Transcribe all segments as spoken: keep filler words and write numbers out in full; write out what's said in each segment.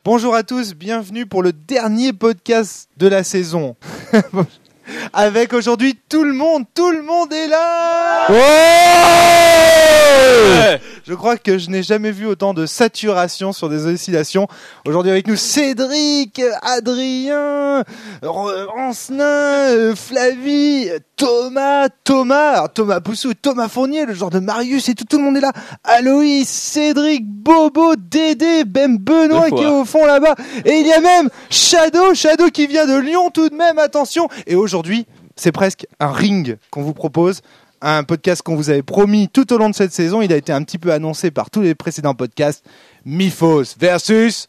Bonjour à tous, bienvenue pour le dernier podcast de la saison. Avec aujourd'hui tout le monde, tout le monde est là. Ouais. Je crois que je n'ai jamais vu autant de saturation sur des oscillations. Aujourd'hui avec nous Cédric, Adrien, Ancelin, Flavie, Thomas, Thomas, alors Thomas Poussou, Thomas Fournier, le genre de Marius et tout, tout le monde est là. Aloïs, Cédric, Bobo, Dédé, Ben Benoît qui est au fond là-bas. Et il y a même Shadow, Shadow qui vient de Lyon tout de même, attention. Et aujourd'hui, c'est presque un ring qu'on vous propose. Un podcast qu'on vous avait promis tout au long de cette saison. Il a été un petit peu annoncé par tous les précédents podcasts. Mythos versus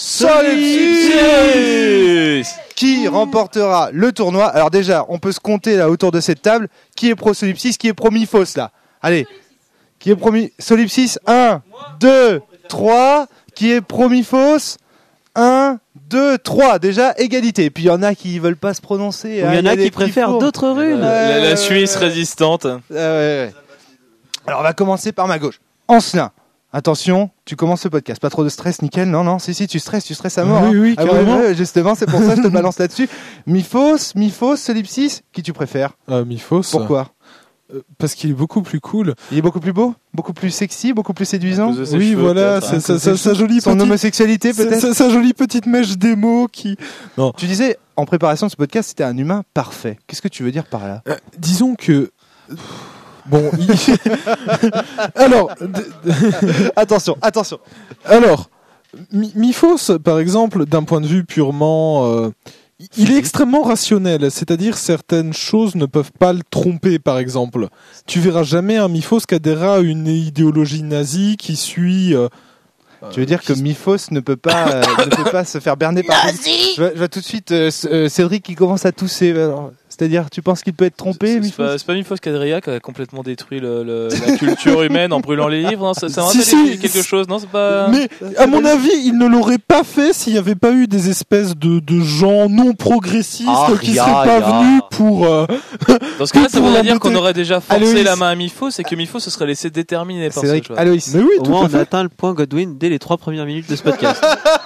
Solipsys. Qui remportera le tournoi? Alors déjà, on peut se compter là autour de cette table. Qui est pro Solipsys? Qui est pro Mythos là? Allez. Qui est pro Solipsys? un, deux, trois. Qui est pro Mythos? un, deux, trois. Déjà, égalité. Et puis il y en a qui veulent pas se prononcer. Il y en a, a qui préfèrent fours. D'autres runes. La, la, la Suisse résistante. Euh, ouais, ouais. Alors on va commencer par ma gauche. Ancelin. Attention, tu commences le podcast. Pas trop de stress, nickel. Non, non, si, si, tu stresses, tu stresses à mort. Oui, oui, hein. carrément. Ah ouais, ouais, justement, c'est pour ça que je te balance là-dessus. Mythos, Mythos, Solipsys, qui tu préfères? euh, Mythos. Pourquoi? euh, Parce qu'il est beaucoup plus cool. Il est beaucoup plus beau, beaucoup plus sexy, beaucoup plus séduisant. Oui, cheveux, voilà, c'est sa, sa, sa jolie son petite... homosexualité peut-être. Sa, sa jolie petite mèche démo qui. Non. Tu disais en préparation de ce podcast, c'était un humain parfait. Qu'est-ce que tu veux dire par là? euh, Disons que. Bon, il... alors, d- d- attention, attention. Alors, Mi- Mythos, par exemple, d'un point de vue purement, euh, il est extrêmement rationnel. C'est-à-dire, certaines choses ne peuvent pas le tromper. Par exemple, tu verras jamais un Mythos qui adhérera à une idéologie nazie qui suit. Euh, Tu veux dire que Mythos ne peut pas, euh, ne peut pas se faire berner par... Je vois, je vois tout de suite euh, euh, Cédric qui commence à tousser. Alors, c'est-à-dire, tu penses qu'il peut être trompé, c'est, Mythos? c'est, pas, c'est pas Mythos qu'Adria qui a complètement détruit le, le, la culture humaine en brûlant les livres. Non, ça, ça Si, me si, rappelle quelque chose. Non, c'est pas. Mais à mon avis, il ne l'aurait pas fait s'il n'y avait pas eu des espèces de, de gens non progressistes Ah, qui ya, seraient pas ya. venus pour. Euh... Dans ce cas-là, ça pour voudrait dire l'embêter. qu'on aurait déjà forcé Aloïs. la main à Mythos et que Mythos se serait laissé déterminer par Cédric, ce choix. Aloïs. Mais oui, Au tout moins, à on fait. a atteint le point Godwin dès les trois premières minutes de ce podcast.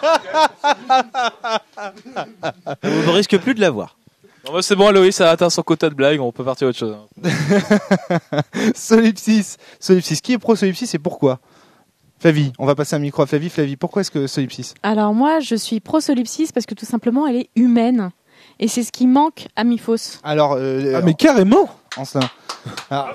On ne risque plus de l'avoir. Non, bah, c'est bon, Aloïs a atteint son quota de blagues. On peut partir à autre chose. Solipsys. Solipsys. Qui est pro Solipsys et pourquoi? Flavie, on va passer un micro à Flavie. Flavie, pourquoi est-ce que Solipsys? Alors moi, je suis pro Solipsys parce que tout simplement, elle est humaine. Et c'est ce qui manque à Mythos. Alors, euh, Ah, mais carrément. Ancelin. Alors,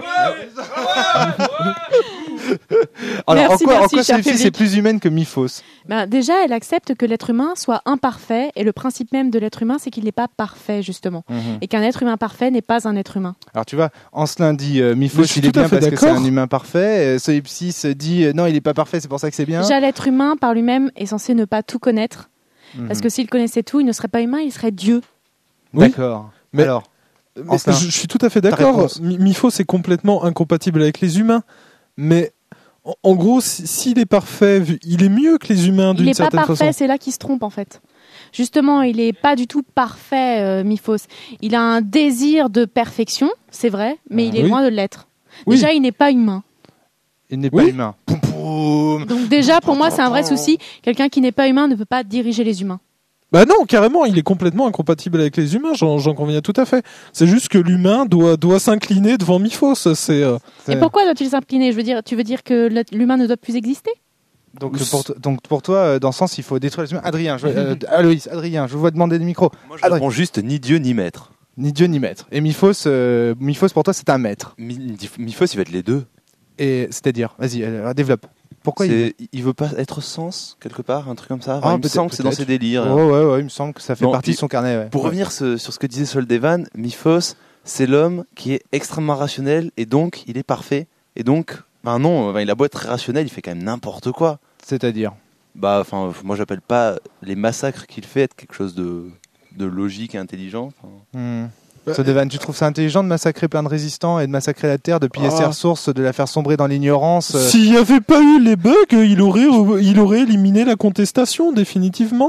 Alors Merci, en quoi, en merci, quoi cher Solipsys public. est plus humaine que Mythos? Ben, déjà, elle accepte que l'être humain soit imparfait. Et le principe même de l'être humain, c'est qu'il n'est pas parfait, justement. Mhm. Et qu'un être humain parfait n'est pas un être humain. Alors tu vois, Ancelin dit euh, Mythos Mais je suis il est tout à bien fait parce que c'est d'accord. un humain parfait. Euh, Solipsys dit euh, non, il est pas parfait, c'est pour ça que c'est bien. Déjà, l'être humain, par lui-même, est censé ne pas tout connaître. Mhm. Parce que s'il connaissait tout, il ne serait pas humain, il serait Dieu. Oui. D'accord. Mais- Alors, Mais Ancelin, je, je suis tout à fait ta d'accord. réponse. Mi- Mythos est complètement incompatible avec les humains. Mais en, en gros, si- s'il est parfait, vu- il est mieux que les humains Il d'une n'est pas certaine parfait, façon. c'est là qu'il se trompe, en fait. Justement, il n'est pas du tout parfait, euh, Mythos. Il a un désir de perfection, c'est vrai, mais il est Oui. loin de l'être. Oui. Déjà, il n'est pas humain. il n'est Oui. pas humain. Poum, poum. Donc déjà, pour moi, c'est un vrai souci. Quelqu'un qui n'est pas humain ne peut pas diriger les humains. Bah non, carrément, il est complètement incompatible avec les humains, j'en, j'en conviens tout à fait. C'est juste que l'humain doit, doit s'incliner devant Mythos. C'est, euh, Et pourquoi doit-il s'incliner? Je veux dire, tu veux dire que l'être- l'humain ne doit plus exister? Donc pour, to- donc pour toi, euh, dans ce sens, il faut détruire les humains. Adrien, je, euh, Aloïs, Adrien, je vous vois demander le micro. Moi, je Adrien. réponds juste ni Dieu ni maître. Ni Dieu ni maître. Et Mythos, euh, Mythos pour toi, c'est un maître. Mi- Mythos, il va être les deux. Et c'est-à-dire, vas-y, euh, développe. Pourquoi il... C'est- il veut pas être sens, quelque part, un truc comme ça. Enfin, Ah, il me peut-être- semble que c'est dans peut-être. ses délires. Ouais, ouais, ouais, il me semble que ça fait Non, partie puis- de son carnet. Ouais. Pour Ouais. revenir ce- sur ce que disait Soldevan, Mythos, c'est l'homme qui est extrêmement rationnel et donc il est parfait. Et donc, ben non, enfin, il a beau être très rationnel, il fait quand même n'importe quoi. C'est-à-dire Bah, enfin, moi j'appelle pas les massacres qu'il fait être quelque chose de, de logique et intelligent. Enfin, hmm. Sodevan, tu trouves ça intelligent de massacrer plein de résistants et de massacrer la Terre, de piller Ah. ses ressources, de la faire sombrer dans l'ignorance euh, S'il n'y avait pas eu les bugs, il aurait, il aurait éliminé la contestation, définitivement.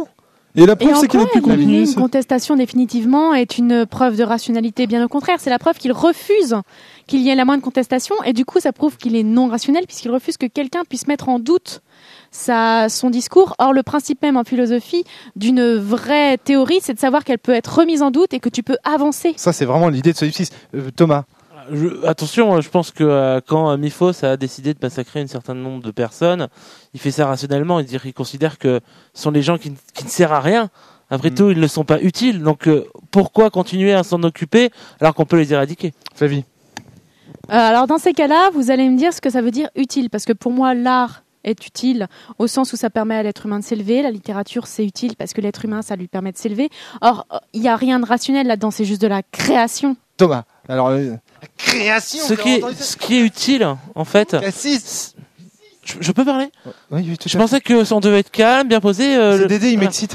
Et la Et preuve, c'est qu'il n'a encore, plus continué. éliminer une c'est- contestation définitivement est une preuve de rationalité. Bien au contraire, c'est la preuve qu'il refuse qu'il y ait la moindre contestation, et du coup, ça prouve qu'il est non rationnel puisqu'il refuse que quelqu'un puisse mettre en doute sa, son discours. Or, le principe même en philosophie d'une vraie théorie, c'est de savoir qu'elle peut être remise en doute et que tu peux avancer. Ça, c'est vraiment l'idée de Solipsis. Euh, Thomas. Je- attention, je pense que euh, quand euh, Miphos a décidé de massacrer un certain nombre de personnes, il fait ça rationnellement. Il, il considère que ce sont des gens qui, n- qui ne servent à rien. Après Mm. tout, ils ne sont pas utiles. Donc euh, pourquoi continuer à s'en occuper alors qu'on peut les éradiquer? Flavie. Euh, alors, dans ces cas-là, vous allez me dire ce que ça veut dire utile, parce que pour moi, l'art est utile au sens où ça permet à l'être humain de s'élever. La littérature, c'est utile parce que l'être humain, ça lui permet de s'élever. Or, il n'y a rien de rationnel là-dedans, c'est juste de la création. Thomas. Alors, euh, la création. Ce qui, est, ce qui est utile, en fait. Cassis. Je, je peux parler? Oui, oui, tout Je pensais que on devait être calme, bien posé. euh, C'est le- Dédé, il voilà. m'excite.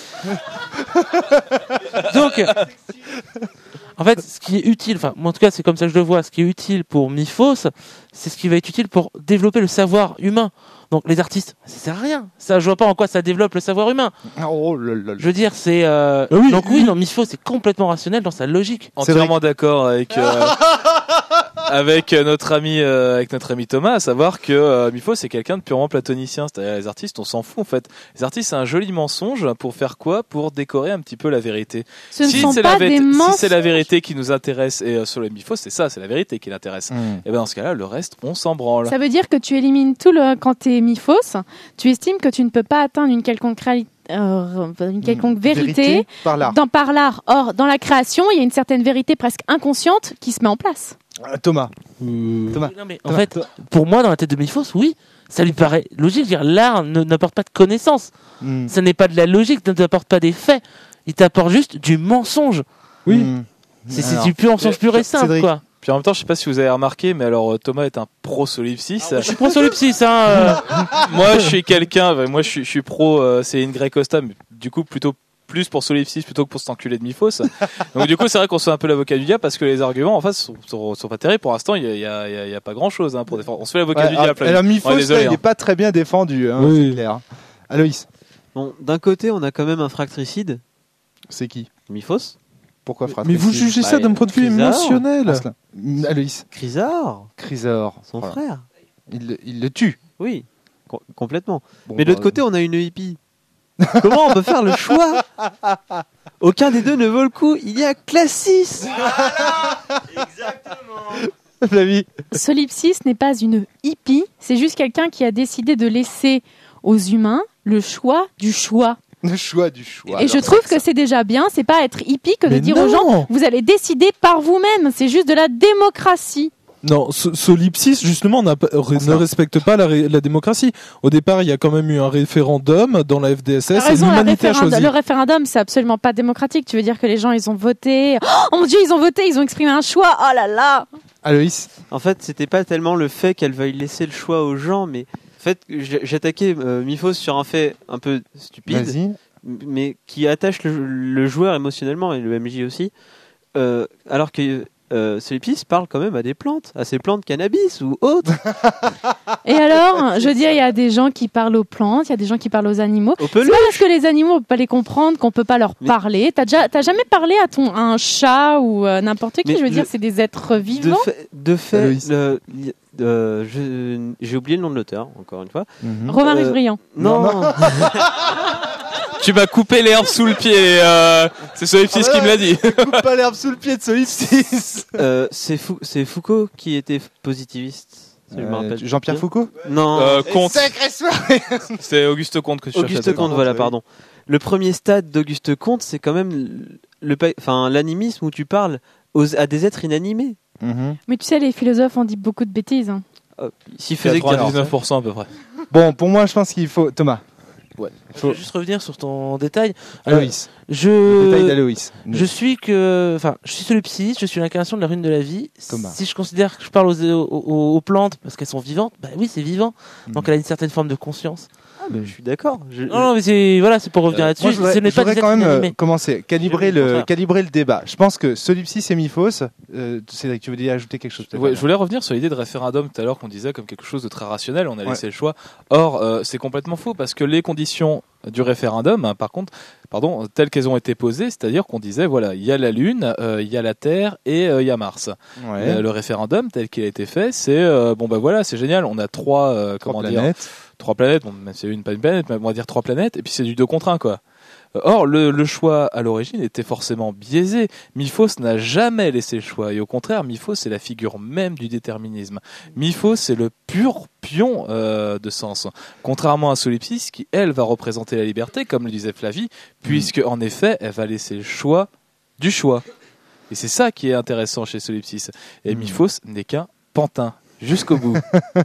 Donc, en fait, ce qui est utile, enfin, moi, en tout cas, c'est comme ça que je le vois, ce qui est utile pour Miphos, c'est ce qui va être utile pour développer le savoir humain. Donc, les artistes, ça sert à rien. Ça, je vois pas en quoi ça développe le savoir humain. Oh là là. Je veux dire, c'est, euh... Ah oui, donc oui, oui. non, Miphos est complètement rationnel dans sa logique. Entièrement d'accord avec euh, avec euh, notre ami euh, avec notre ami Thomas, à savoir que euh, Miphos c'est quelqu'un de purement platonicien, c'est-à-dire les artistes on s'en fout en fait. Les artistes c'est un joli mensonge pour faire quoi? Pour décorer un petit peu la vérité. Ce ne si sont c'est pas la vé- des si mensonges. c'est la vérité qui nous intéresse et euh, sur le Miphos c'est ça, c'est la vérité qui l'intéresse. Hmm. Et ben dans ce cas-là le reste on s'en branle. Ça veut dire que tu élimines tout le... Quand tu es Miphos, tu estimes que tu ne peux pas atteindre une quelconque, réali- euh, une quelconque vérité, par l'art. dans par l'art. Or, dans la création, il y a une certaine vérité presque inconsciente qui se met en place. Euh, Thomas. Euh, Thomas. Non, mais en fait, pour moi, dans la tête de Miphos, oui, ça lui paraît logique. Je veux dire, l'art ne- n'apporte pas de connaissances. Hmm. Ça n'est pas de la logique, ne t'apporte pas des faits. Il t'apporte juste du mensonge. Oui. Hmm. C'est c'est Alors, du pur mensonge pur et simple, Cédric. quoi. Puis en même temps je sais pas si vous avez remarqué mais alors euh, Thomas est un pro solipsis. Je suis pro solipsis, hein. euh. Moi je suis quelqu'un, ouais, moi je suis, je suis pro euh, Céline Grey Costa mais du coup plutôt plus pour solipsis plutôt que pour cet enculé de Miphos. Donc du coup c'est vrai qu'on se fait un peu l'avocat du diable parce que les arguments en face sont, sont, sont pas terribles. Pour l'instant il y a, il y, a, il y a- il y a pas grand chose hein, pour défendre. On se fait l'avocat Ouais, du alors, diable. alors, Flavie. Miphos, Ouais, là, désolé, il hein. n'est pas très bien défendu, hein, Oui. c'est clair. Aloïs, Bon, d'un côté, on a quand même un fractricide, c'est qui? Miphos. Pourquoi Mais fratricide? vous jugez Bah, ça d'un point de vue Crisard. émotionnel. Asselin. Aloïs, Chrysaor, Chrysor. son Voilà. frère. Il, le- il le tue. Oui, com- complètement. Bon, Mais de bah, l'autre côté, on a une hippie. Comment on peut faire le choix? Aucun des deux ne vaut le coup. Il y a Classis. Flavie. Solipsis n'est pas une hippie, c'est juste quelqu'un qui a décidé de laisser aux humains le choix du choix. Le choix du choix. Et je Alors, trouve ça- que c'est déjà bien, c'est pas être hippie que de Mais dire aux non. gens vous allez décider par vous-même, c'est juste de la démocratie. Non, ce- Solipsis, justement, n'a pas- ne respecte pas la, ré- la démocratie. Au départ, il y a quand même eu un référendum dans la F D S T'as S et raison, la l'humanité a référendum- choisi. le référendum, c'est absolument pas démocratique. Tu veux dire que les gens, ils ont voté. Oh mon Dieu, ils ont voté, ils ont exprimé un choix. Oh là là. Aloïs. En fait, c'était pas tellement le fait qu'elle veuille laisser le choix aux gens, mais en fait, j'ai- j'attaquais euh, Miphos sur un fait un peu stupide, Vas-y. mais qui attache le, le joueur émotionnellement et le M J aussi. Euh, alors que euh, Solipsis parle quand même à des plantes, à ces plantes cannabis ou autres. Et alors, je veux dire, il y a des gens qui parlent aux plantes, il y a des gens qui parlent aux animaux. Au C'est peluche. pas parce que les animaux, on peut pas les comprendre qu'on peut pas leur Mais- parler. T'as déjà, t'as jamais parlé à ton, à un chat ou euh, n'importe qui. Mais Je veux le- dire, c'est des êtres De vivants. fait, de fait Aloïs. le- li- euh, je- j'ai oublié le nom de l'auteur, encore une fois. Mhm. Romarius Euh, Briand. Non, Non, Tu m'as coupé l'herbe sous le pied. euh, c'est Solipsis Ah, qui me l'a dit. Coupe pas l'herbe sous le pied de Solipsis. euh, c'est Fou- c'est Foucault qui était positiviste. si je me Euh, rappelle Jean-Pierre bien. Foucault. Non, Euh, Comte. Sacrée soirée. C'est Auguste Comte que tu cherchais. Auguste Comte, voilà, pardon. Le premier stade d'Auguste Comte, c'est quand même le, pa- enfin, l'animisme où tu parles aux, à des êtres inanimés. Mhm. Mais tu sais, les philosophes ont dit beaucoup de bêtises. hein. S'il C'est faisait que quatre-vingt-dix-neuf pour cent à peu près. Bon, pour moi, je pense qu'il faut. Thomas. Je veux juste revenir sur ton détail. Euh, Aloïs. Le détail je, d'Aloïs. je suis que, enfin, je suis solipsis, je suis l'incarnation de la rune de la vie. Thomas. Si je considère que je parle aux, aux, aux- aux plantes parce qu'elles sont vivantes, bah oui, c'est vivant. Mhm. Donc elle a une certaine forme de conscience. je suis d'accord. Je- Non, non, mais c'est voilà, c'est pour revenir là-dessus. Moi, je voudrais, Ce n'est je pas voudrais des quand êtres même euh, inanimés. commencer, calibrer Je veux le le, contraire. calibrer le débat. Je pense que Solipsis et Miphos, euh, Cédric, tu veux dire ajouter quelque chose peut-être Ouais, je voulais revenir sur l'idée de référendum tout à l'heure qu'on disait comme quelque chose de très rationnel, on a Ouais. laissé le choix. Or, euh, c'est complètement faux parce que les conditions du référendum, hein, par contre, pardon, telles qu'elles ont été posées, c'est-à-dire qu'on disait voilà, il y a la Lune, euh, il y a la Terre et euh, il y a Mars. Ouais. Euh, le référendum tel qu'il a été fait, c'est euh, bon ben voilà, c'est génial, on a trois, euh, Trois comment dire, planètes. trois planètes, bon, même si c'est une pas une planète, mais on va dire trois planètes, et puis c'est du deux contre un quoi. Or, le, le choix à l'origine était forcément biaisé. Miphos n'a jamais laissé le choix. Et au contraire, Miphos c'est la figure même du déterminisme. Miphos c'est le pur pion euh, de sens. Contrairement à Solipsis, qui elle va représenter la liberté, comme le disait Flavie, puisque en effet, elle va laisser le choix du choix. Et c'est ça qui est intéressant chez Solipsis. Et Mm. Miphos n'est qu'un pantin. Jusqu'au bout.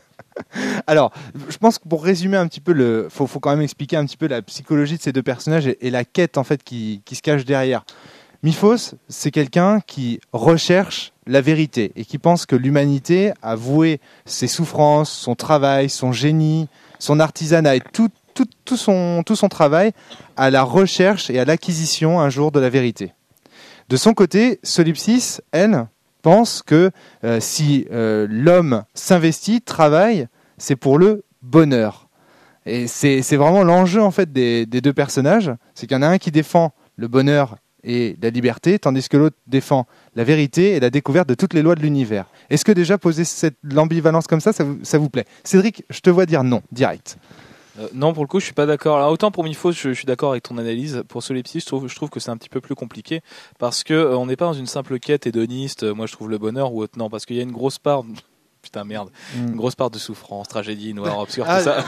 Alors, je pense que pour résumer un petit peu, le, faut, faut quand même expliquer un petit peu la psychologie de ces deux personnages et, et la quête en fait qui, qui se cache derrière. Miphos, c'est quelqu'un qui recherche la vérité et qui pense que l'humanité a voué ses souffrances, son travail, son génie, son artisanat et tout, tout, tout, son, tout son travail à la recherche et à l'acquisition un jour de la vérité. De son côté, Solipsis, elle, pense que euh, si euh, l'homme s'investit, travaille, c'est pour le bonheur. Et c'est, c'est vraiment l'enjeu en fait des, des deux personnages, c'est qu'il y en a un qui défend le bonheur et la liberté, tandis que l'autre défend la vérité et la découverte de toutes les lois de l'univers. Est-ce que déjà poser cette l'ambivalence comme ça, ça vous, ça vous plaît ? Cédric, je te vois dire non, direct. Euh, non, pour le coup, je suis pas d'accord. Alors, autant pour Miphos, je, je suis d'accord avec ton analyse. Pour Solipsis, je trouve, je trouve que c'est un petit peu plus compliqué parce que euh, on n'est pas dans une simple quête hédoniste. euh, Moi, je trouve le bonheur ou autre. Non, parce qu'il y a une grosse part. Putain merde, Mm. une grosse part de souffrance, tragédie, noir, obscur, Ah, tout ça.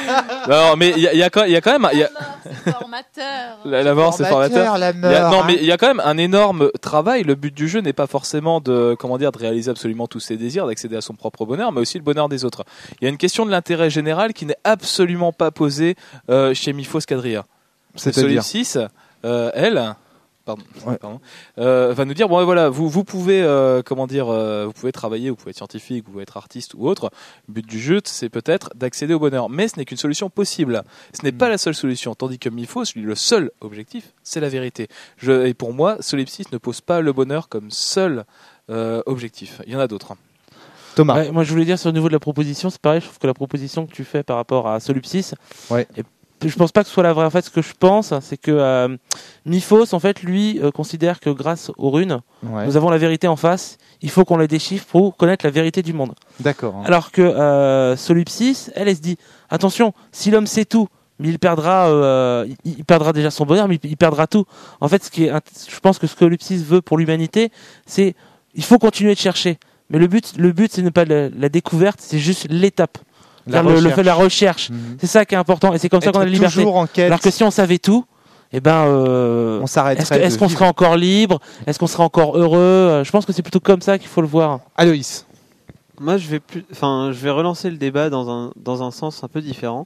Non, mais il y a, il y a quand il y a quand même, il y a, C'est formateur. la, la mort, c'est formateur. la Il y a- non, mais il y a quand même un énorme travail. Le but du jeu n'est pas forcément de, comment dire, de réaliser absolument tous ses désirs, d'accéder à son propre bonheur, mais aussi le bonheur des autres. Il y a une question de l'intérêt général qui n'est absolument pas posée euh, chez Miphos Quadria. C'est-à-dire Solipsis, euh, elle, pardon, Ouais. pardon, euh, va nous dire bon voilà, vous vous pouvez euh, comment dire, euh, vous pouvez travailler, vous pouvez être scientifique, vous pouvez être artiste ou autre. Le but du jeu, c'est peut-être d'accéder au bonheur, mais ce n'est qu'une solution possible. Ce n'est pas la seule solution, tandis que Miphos, lui, le seul objectif, c'est la vérité. Je, et pour moi, Solipsis ne pose pas le bonheur comme seul euh, objectif. Il y en a d'autres. Thomas. Ouais, moi, je voulais dire sur le niveau de la proposition, c'est pareil. Je trouve que la proposition que tu fais par rapport à Solipsis, Ouais. et je pense pas que ce soit la vraie. En fait, ce que je pense, c'est que euh, Miphos, en fait, lui, euh, considère que grâce aux runes, Ouais. nous avons la vérité en face. Il faut qu'on les déchiffre pour connaître la vérité du monde. D'accord. hein. Alors que euh, Solipsis, elle, elle se dit attention, si l'homme sait tout, mais il perdra, euh, il, il perdra déjà son bonheur, mais il, il perdra tout. En fait, ce qui est, int- je pense que ce que Solipsis veut pour l'humanité, c'est il faut continuer de chercher. Mais le but, le but, c'est ne pas la, la découverte, c'est juste l'étape. La C'est-à-dire le, le recherche. fait de la recherche. Mhm. C'est ça qui est important, et c'est comme ça Être qu'on a la liberté. toujours en quête, Alors que si on savait tout, eh ben, euh, on s'arrêterait. est-ce, que- est-ce de qu'on vivre. serait encore libre? Est-ce qu'on serait encore heureux? Euh, Je pense que c'est plutôt comme ça qu'il faut le voir. Aloïs. Moi, je vais plus, enfin, je vais relancer le débat dans un dans un sens un peu différent.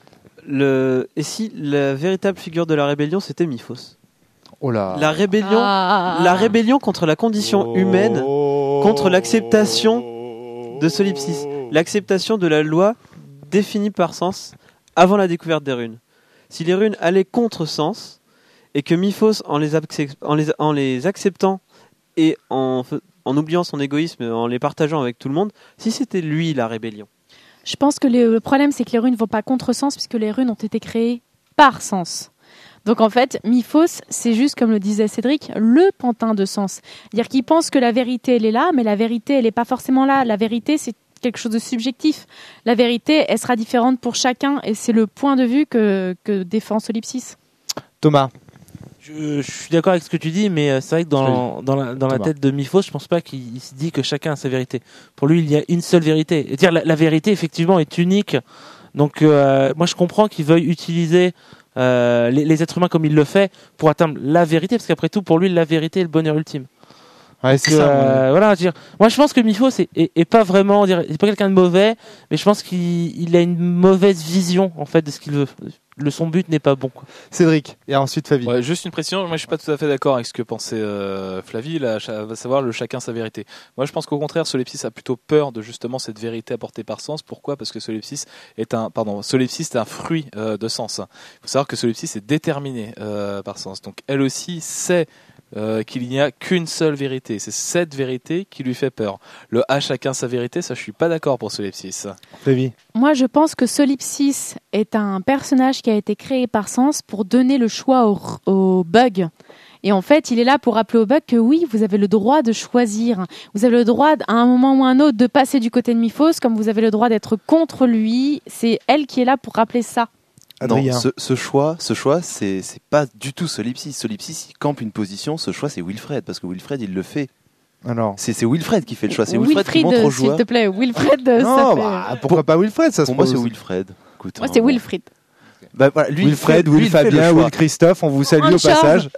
Le et si la véritable figure de la rébellion c'était Miphos? Oh là. La rébellion, Ah. la rébellion contre la condition humaine, contre l'acceptation de Solipsis, l'acceptation de la loi définie par Sens avant la découverte des runes. Si les runes allaient contre Sens et que Miphos, en les, accep- en les, en les acceptant et en, fe- en oubliant son égoïsme, en les partageant avec tout le monde, si c'était lui la rébellion. Je pense que les- le problème, c'est que les runes ne vont pas contre Sens, puisque les runes ont été créées par Sens. Donc en fait, Miphos, c'est juste, comme le disait Cédric, le pantin de Sens. C'est-à-dire qu'il pense que la vérité, elle est là, mais la vérité, elle n'est pas forcément là. La vérité, c'est quelque chose de subjectif. La vérité, elle sera différente pour chacun, et c'est le point de vue que, que défend Solipsis. Thomas. Je, je suis d'accord avec ce que tu dis, mais euh, c'est vrai que dans, dans, la, dans la Thomas. tête de Miphos, je pense pas qu'il il se dit que chacun a sa vérité. Pour lui, il y a une seule vérité. Et dire la, la vérité, effectivement, est unique. Donc, euh, moi, je comprends qu'il veuille utiliser euh, les, les êtres humains comme il le fait pour atteindre la vérité, parce qu'après tout, pour lui, la vérité est le bonheur ultime. Ouais, c'est Que, ça. euh, voilà, je veux dire, moi, je pense que Miphos est, est, est pas vraiment, dire, est pas quelqu'un de mauvais, mais je pense qu'il il a une mauvaise vision en fait de ce qu'il veut. Le son but n'est pas bon, quoi. Cédric. Et ensuite Fabie. Ouais, juste une précision, moi je suis pas tout à fait d'accord avec ce que pensait euh, Flavie, là, à va savoir le chacun sa vérité. Moi je pense qu'au contraire, Solipsis a plutôt peur de justement cette vérité apportée par Sens. Pourquoi ? Parce que Solipsis est un, pardon, Solipsis est un fruit euh, de Sens. Il faut savoir que Solipsis est déterminé euh, par Sens. Donc elle aussi sait euh, qu'il n'y a qu'une seule vérité. C'est cette vérité qui lui fait peur. Le « à chacun sa vérité », ça je suis pas d'accord pour Solipsis. Flavie. Moi, je pense que Solipsis est un personnage qui a été créé par Sens pour donner le choix au, au bug. Et en fait, il est là pour rappeler au bug que oui, vous avez le droit de choisir. Vous avez le droit, à un moment ou à un autre, de passer du côté de Miphos, comme vous avez le droit d'être contre lui. C'est elle qui est là pour rappeler ça. Adrien. Non, ce, ce choix, ce choix, c'est c'est pas du tout Solipsis. Solipsis, il campe une position. Ce choix, c'est Wilfred, parce que Wilfred, il le fait. Alors. C'est c'est Wilfred qui fait le choix. C'est Wilfred qui Wilfried, montre aux s'il joueurs. te plaît. Wilfred, ça Non, fait... bah, pourquoi pas Wilfred, ça se Pour moi, c'est pose. Wilfred. Écoute, Moi, hein, c'est bon. Wilfried. Bah, voilà, lui, il Wilfred, fait- lui, Will il fait le Fabien, choix. Will Christophe, on vous salue Un au charme. passage.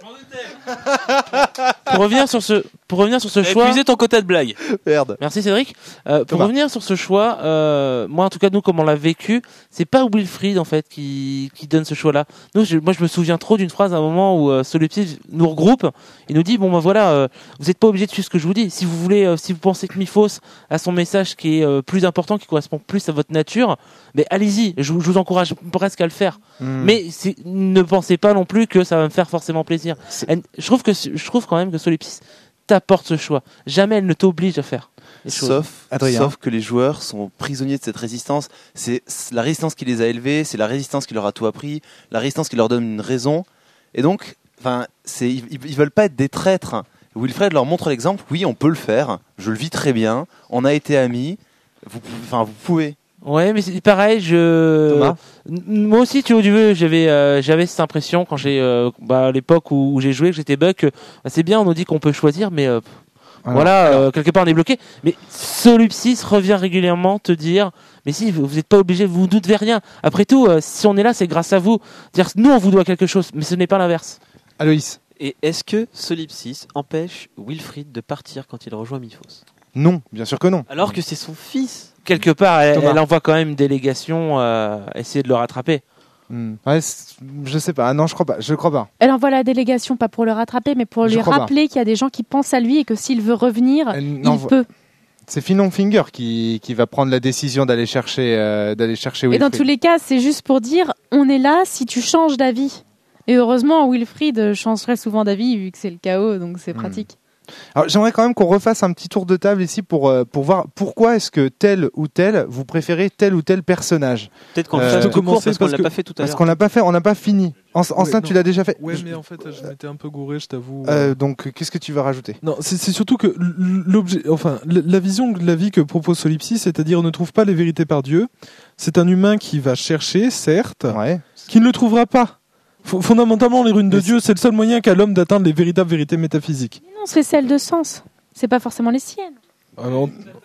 Pour revenir sur ce, pour revenir sur ce choix. Épuisez ton quota de blague. Merde. Merci Cédric. Euh, pour Thomas. revenir sur ce choix, euh, moi en tout cas nous comme on l'a vécu, c'est pas Wilfried en fait qui qui donne ce choix-là. Nous, je, moi je me souviens trop d'une phrase à un moment où euh, Solipsis nous regroupe, il nous dit bon ben voilà, euh, vous n'êtes pas obligé de suivre ce que je vous dis. Si vous voulez, euh, si vous pensez que Miphos a son message qui est euh, plus important, qui correspond plus à votre nature, mais allez-y. Je, vous- je vous encourage presque à le faire. Hmm. Mais c'est- ne pensez pas non plus que ça va me faire forcément plaisir. Elle- je trouve que je trouve quand même que Solipsis t'apporte ce choix. Jamais elle ne t'oblige à faire les choses. Sauf, Adrien. sauf que les joueurs sont prisonniers de cette résistance. C'est c'est la résistance qui les a élevés, c'est la résistance qui leur a tout appris, la résistance qui leur donne une raison. Et donc, enfin, c'est ils, ils veulent pas être des traîtres. Wilfred leur montre l'exemple. Oui, on peut le faire. Je le vis très bien. On a été amis. Vous, pouvez- enfin, vous pouvez. Ouais, mais c'est pareil. Je Thomas. N- moi aussi, tu vois, du veux, j'avais euh, j'avais cette impression quand j'ai euh, bah, à l'époque où, où j'ai joué, que j'étais bug, que bah, c'est bien, on nous dit qu'on peut choisir, mais euh, Alors, voilà, euh, quelque part on est bloqué. Mais Solipsis revient régulièrement te dire, mais si vous n'êtes pas obligé, vous ne devez rien. Après tout, euh, si on est là, c'est grâce à vous. Dire, nous on vous doit quelque chose, mais ce n'est pas l'inverse. Aloïs. Et est-ce que Solipsis empêche Wilfried de partir quand il rejoint Miphos? Non, bien sûr que non. Alors que c'est son fils. Quelque part, elle, Thomas. elle envoie quand même une délégation euh, essayer de le rattraper. Hmm. Ouais, c'est- je sais pas. Ah non, je crois pas. Je crois pas. Elle envoie la délégation, pas pour le rattraper, mais pour Je lui crois pas. rappeler qu'il y a des gens qui pensent à lui et que s'il veut revenir, Elle il n'envoie- peut. C'est Finon Finger qui, qui va prendre la décision d'aller chercher, euh, d'aller chercher Et Wilfried. dans tous les cas, c'est juste pour dire, on est là si tu changes d'avis. Et heureusement, Wilfried changerait souvent d'avis vu que c'est le chaos, donc c'est Hmm. pratique. Alors, j'aimerais quand même qu'on refasse un petit tour de table ici pour, euh, pour voir pourquoi est-ce que tel ou tel, vous préférez tel ou tel personnage. Peut-être qu'on Euh, le fasse tout court commencer parce qu'on parce l'a que- pas fait tout à Parce l'heure. qu'on l'a pas fait, on n'a pas fini. En, en Ouais, ça, non. tu l'as déjà fait. Ouais, Je- mais en fait, je m'étais un peu gouré, je t'avoue. euh, donc, qu'est-ce que tu veux rajouter? Non, c'est c'est surtout que l'objet, enfin, la la vision de la vie que propose Solipsis, c'est-à-dire ne trouve pas les vérités par Dieu. C'est un humain qui va chercher, certes, Ouais. qui ne le trouvera pas. F- Fondamentalement, les runes de Mais Dieu, c'est le seul moyen qu'a l'homme d'atteindre les véritables vérités métaphysiques. Mais non, c'est celle de Sens. C'est pas forcément les siennes. Alors,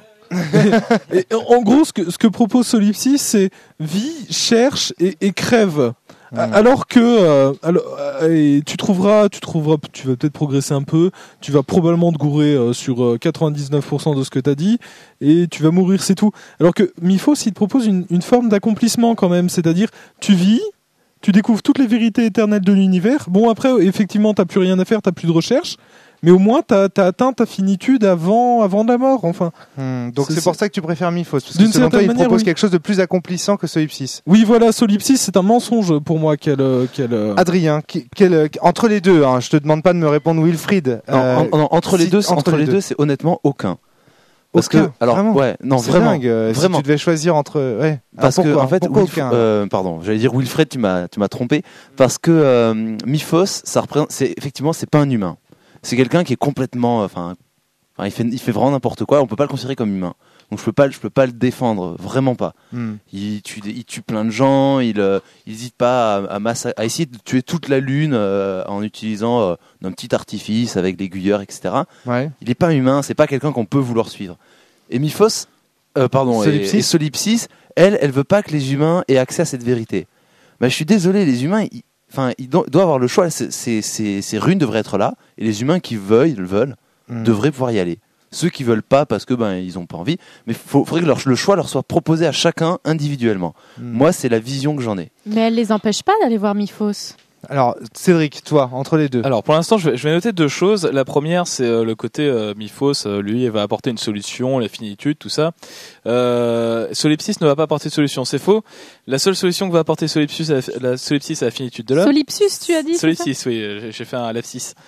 et, et en gros, ce que, ce que propose Solipsis, c'est vis, cherche et, et crève. A- Alors que euh, alors, euh, et tu trouveras, tu trouveras, tu vas peut-être progresser un peu, tu vas probablement te gourer euh, sur euh, quatre-vingt-dix-neuf pour cent de ce que tu as dit, et tu vas mourir, c'est tout. Alors que Miphos, il te propose une, une forme d'accomplissement quand même, c'est-à-dire tu vis, tu découvres toutes les vérités éternelles de l'univers. Bon, après, effectivement, t'as plus rien à faire, t'as plus de recherche, mais au moins t'as as atteint ta finitude avant, avant la mort. Enfin, Hmm, donc C'est- c'est pour ça que tu préfères Miphos, parce que D'une selon toi, certaine il manière, propose oui. quelque chose de plus accomplissant que Solipsis. oui, voilà, Solipsis, c'est un mensonge pour moi. Quel, euh, quel, euh, Adrien, qui- quel, euh, entre les deux, hein, je te demande pas de me répondre Wilfried. Non, euh, en- en- entre les si- deux, entre, les deux, c'est honnêtement aucun. Parce Aucun, que, alors, vraiment ouais, non, c'est vraiment, dingue, euh, vraiment. Si tu devais choisir entre, ouais. Parce Alors, que pourquoi en fait, pourquoi Wilf- aucun euh, pardon, j'allais dire Wilfred, tu m'as, tu m'as trompé, parce que euh, Miphos, ça représente, c'est effectivement, c'est pas un humain, c'est quelqu'un qui est complètement, enfin, enfin, il fait, il fait vraiment n'importe quoi. On peut pas le considérer comme humain, donc je peux pas, je peux pas le défendre, vraiment pas. Hmm. Il tue, des- il tue plein de gens, il, euh, il hésite pas à, à, massa- à essayer de tuer toute la lune euh, en utilisant euh, un petit artifice avec l'aiguilleur, et cetera. Ouais. Il est pas humain, c'est pas quelqu'un qu'on peut vouloir suivre. Et Miphos, euh, pardon, et- Solipsis. et Solipsis, elle, elle veut pas que les humains aient accès à cette vérité. Mais je suis désolé, les humains, ils, enfin, ils do- doivent avoir le choix. Ces, ces, ces, ces runes devraient être là, et les humains qui veulent, le veulent, Hmm. devraient pouvoir y aller. Ceux qui veulent pas parce que ben ils ont pas envie, mais faut, faudrait que leur- le choix leur soit proposé à chacun individuellement. Hmm. Moi, c'est la vision que j'en ai. Mais elle les empêche pas d'aller voir Miphos. Alors, Cédric, toi, entre les deux. Alors pour l'instant, je vais, je vais noter deux choses. La première, c'est euh, le côté euh, Miphos. euh, lui, il va apporter une solution, la finitude, tout ça. Euh, Solipsis ne va pas apporter de solution. C'est faux. La seule solution que va apporter Solipsis, à la, la Solipsis à la finitude de l'homme. Solipsus, tu as dit c'est ça Solipsis, oui, j'ai j'ai fait un lapsus.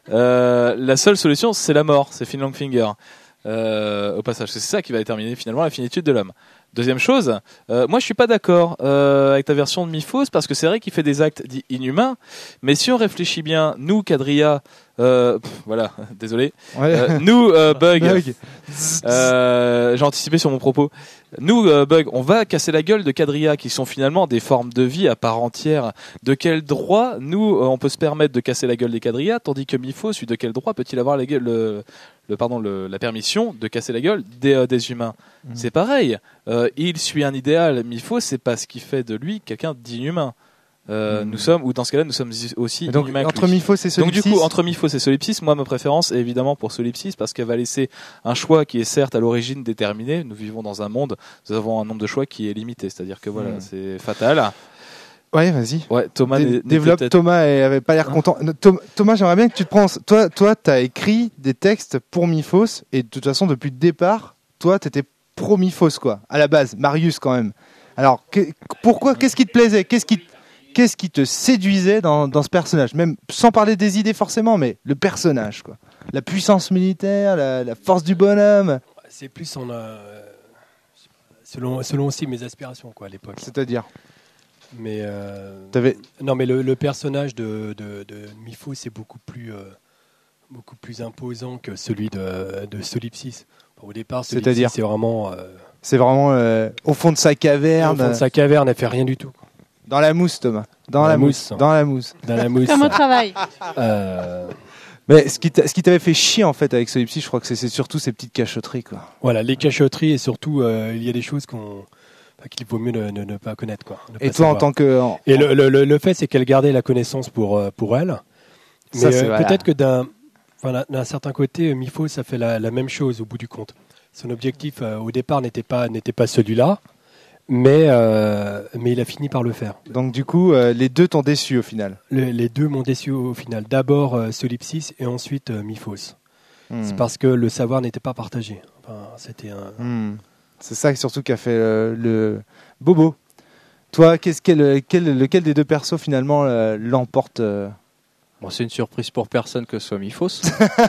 Euh, la seule solution, c'est la mort, c'est Finn Longfinger. Euh, au passage, c'est ça qui va déterminer finalement la finitude de l'homme. Deuxième chose, euh, moi je suis pas d'accord euh, avec ta version de Miphos parce que c'est vrai qu'il fait des actes dits inhumains, mais si on réfléchit bien, nous Quadria, euh, pff, voilà, désolé, Ouais. euh, nous euh, Bug, Bug. euh, j'ai anticipé sur mon propos, nous euh, Bug, on va casser la gueule de Quadria qui sont finalement des formes de vie à part entière. De quel droit nous euh, on peut se permettre de casser la gueule des Quadria, tandis que Miphos, lui, de quel droit peut-il avoir la gueule, le, le pardon le, la permission de casser la gueule des, euh, des humains? Mmh. C'est pareil. Euh, il suit un idéal. Miphos, c'est pas ce qui fait de lui quelqu'un d'inhumain. Euh, mmh. Nous sommes, ou dans ce cas-là, nous sommes aussi donc, inhumains. Entre Miphos et Solipsis. Donc du coup, entre Miphos et Solipsis, moi ma préférence est évidemment pour Solipsis parce qu'elle va laisser un choix qui est certes à l'origine déterminé. Nous vivons dans un monde, nous avons un nombre de choix qui est limité, c'est-à-dire que voilà, mmh. c'est fatal. Ouais, vas-y. Ouais, Thomas Dé- développe. Peut-être... Thomas avait pas l'air content. Thomas, Thomas, j'aimerais bien que tu te prennes. Toi, toi, t'as écrit des textes pour Miphos et de toute façon, depuis le départ, toi, t'étais pro Miphos quoi. À la base, Marius quand même. Alors, que, pourquoi Qu'est-ce qui te plaisait Qu'est-ce qui Qu'est-ce qui te séduisait dans, dans ce personnage? Même sans parler des idées forcément, mais le personnage, quoi. La puissance militaire, la, la force du bonhomme. C'est plus en, euh, selon, selon aussi mes aspirations, quoi, à l'époque. C'est-à-dire mais euh, T'avais... Non, mais le, le personnage de, de, de Miphos est beaucoup plus, euh, beaucoup plus imposant que celui de, de Solipsis. Au départ, Solipsis, c'est-à-dire c'est vraiment... Euh, c'est vraiment euh, au fond de sa caverne. Au fond de sa caverne, elle fait rien du tout. Dans la mousse, Thomas. Dans, dans la, la mousse. mousse. Dans la mousse. Dans la mousse. Comme au travail. Euh... Mais ce qui, ce qui t'avait fait chier en fait avec Solipsis, je crois que c'est, c'est surtout ces petites cachotteries, quoi. Voilà, les cachotteries et surtout euh, il y a des choses qu'on, enfin, qu'il vaut mieux ne, ne, ne pas connaître, quoi. Et toi, savoir. en tant que. En... Et le, le, le fait, c'est qu'elle gardait la connaissance pour pour elle. Mais ça, euh, peut-être que d'un, enfin, d'un certain côté, Miphos, ça fait la, la même chose au bout du compte. Son objectif euh, au départ n'était pas n'était pas celui-là. Mais, euh, mais il a fini par le faire. Donc du coup, euh, les deux t'ont déçu au final. Le, les deux m'ont déçu au final. D'abord euh, Solipsis et ensuite euh, Miphos. Hmm. C'est parce que le savoir n'était pas partagé. Enfin, c'était un... hmm. C'est ça surtout qui a fait euh, le Bobo. Toi, qu'est-ce quel, quel, lequel des deux persos finalement euh, l'emporte euh... Bon, c'est une surprise pour personne que ce soit Miphos.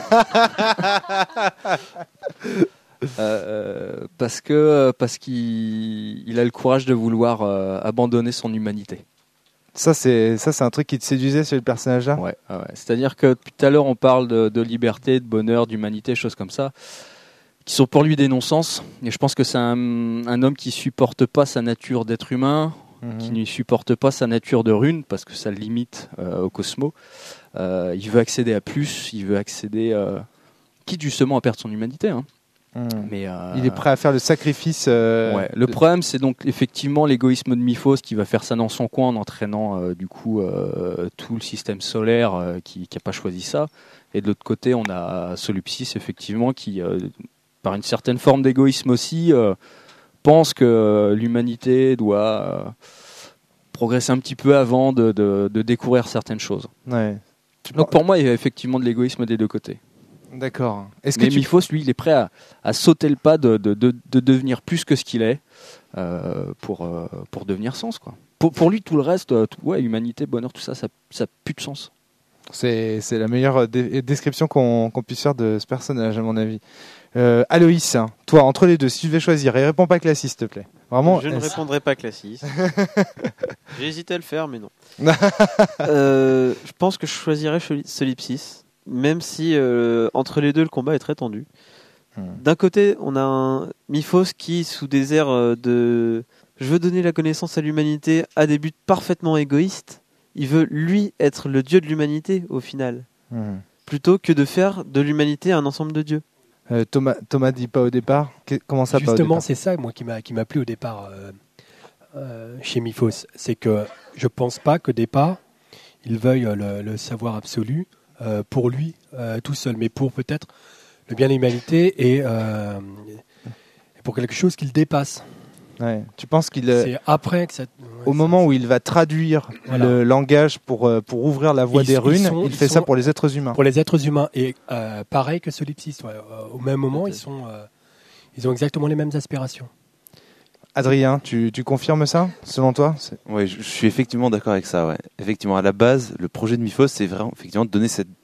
Euh, parce que parce qu'il il a le courage de vouloir euh, abandonner son humanité. Ça c'est ça c'est un truc qui te séduisait sur le personnage-là. Ouais, ouais. C'est-à-dire que depuis tout à l'heure on parle de, de liberté, de bonheur, d'humanité, choses comme ça, qui sont pour lui des non-sens. Et je pense que c'est un, un homme qui supporte pas sa nature d'être humain, mmh. qui ne supporte pas sa nature de rune parce que ça le limite euh, au cosmos. Euh, il veut accéder à plus, il veut accéder, euh, quitte justement à perdre son humanité. Hein. Mmh. Mais euh, il est prêt à faire le sacrifice. Euh, ouais. Le de... problème, c'est donc effectivement l'égoïsme de Miphos qui va faire ça dans son coin en entraînant euh, du coup euh, tout le système solaire euh, qui n'a pas choisi ça. Et de l'autre côté, on a Solipsis effectivement qui, euh, par une certaine forme d'égoïsme aussi, euh, pense que euh, l'humanité doit euh, progresser un petit peu avant de, de, de découvrir certaines choses. Ouais. Donc pour moi, il y a effectivement de l'égoïsme des deux côtés. D'accord. Est-ce Mais que tu... Miphos, lui, il est prêt à, à sauter le pas de, de, de, de devenir plus que ce qu'il est euh, pour, euh, pour devenir sens, quoi. Pour, pour lui, tout le reste, tout, ouais, humanité, bonheur, tout ça, ça n'a plus de sens. C'est, c'est la meilleure dé- description qu'on, qu'on puisse faire de ce personnage, à mon avis. Euh, Aloïs, hein, toi, entre les deux, si tu devais choisir, et réponds pas Classis, s'il te plaît. Vraiment, je ne est-ce... répondrai pas Classis. J'ai hésité à le faire, mais non. euh, je pense que je choisirais Solipsis. Même si euh, entre les deux le combat est très tendu. Hmm. D'un côté, on a un Miphos qui, sous des airs de je veux donner la connaissance à l'humanité, a des buts parfaitement égoïstes. Il veut lui être le dieu de l'humanité au final, hmm. plutôt que de faire de l'humanité un ensemble de dieux. Euh, Thomas, Thomas dit pas au départ. Comment ça Justement, pas au départ c'est ça moi qui m'a qui m'a plu au départ euh, euh, chez Miphos, c'est que je pense pas qu'au départ il veuille le, le savoir absolu. Euh, pour lui euh, tout seul, mais pour peut-être le bien de l'humanité et, euh, et pour quelque chose qu'il dépasse. Ouais. Tu penses qu'il c'est après que ça, ouais, au moment où il va traduire voilà. le langage pour pour ouvrir la voie ils, des runes, sont, il fait ça pour les êtres humains. Pour les êtres humains et euh, pareil que Solipsis. Ouais, euh, au même moment, okay. ils sont euh, ils ont exactement les mêmes aspirations. Adrien, tu, tu confirmes ça, selon toi? Oui, je, je suis effectivement d'accord avec ça. Ouais. Effectivement, à la base, le projet de Miphos, c'est vraiment effectivement de donner cette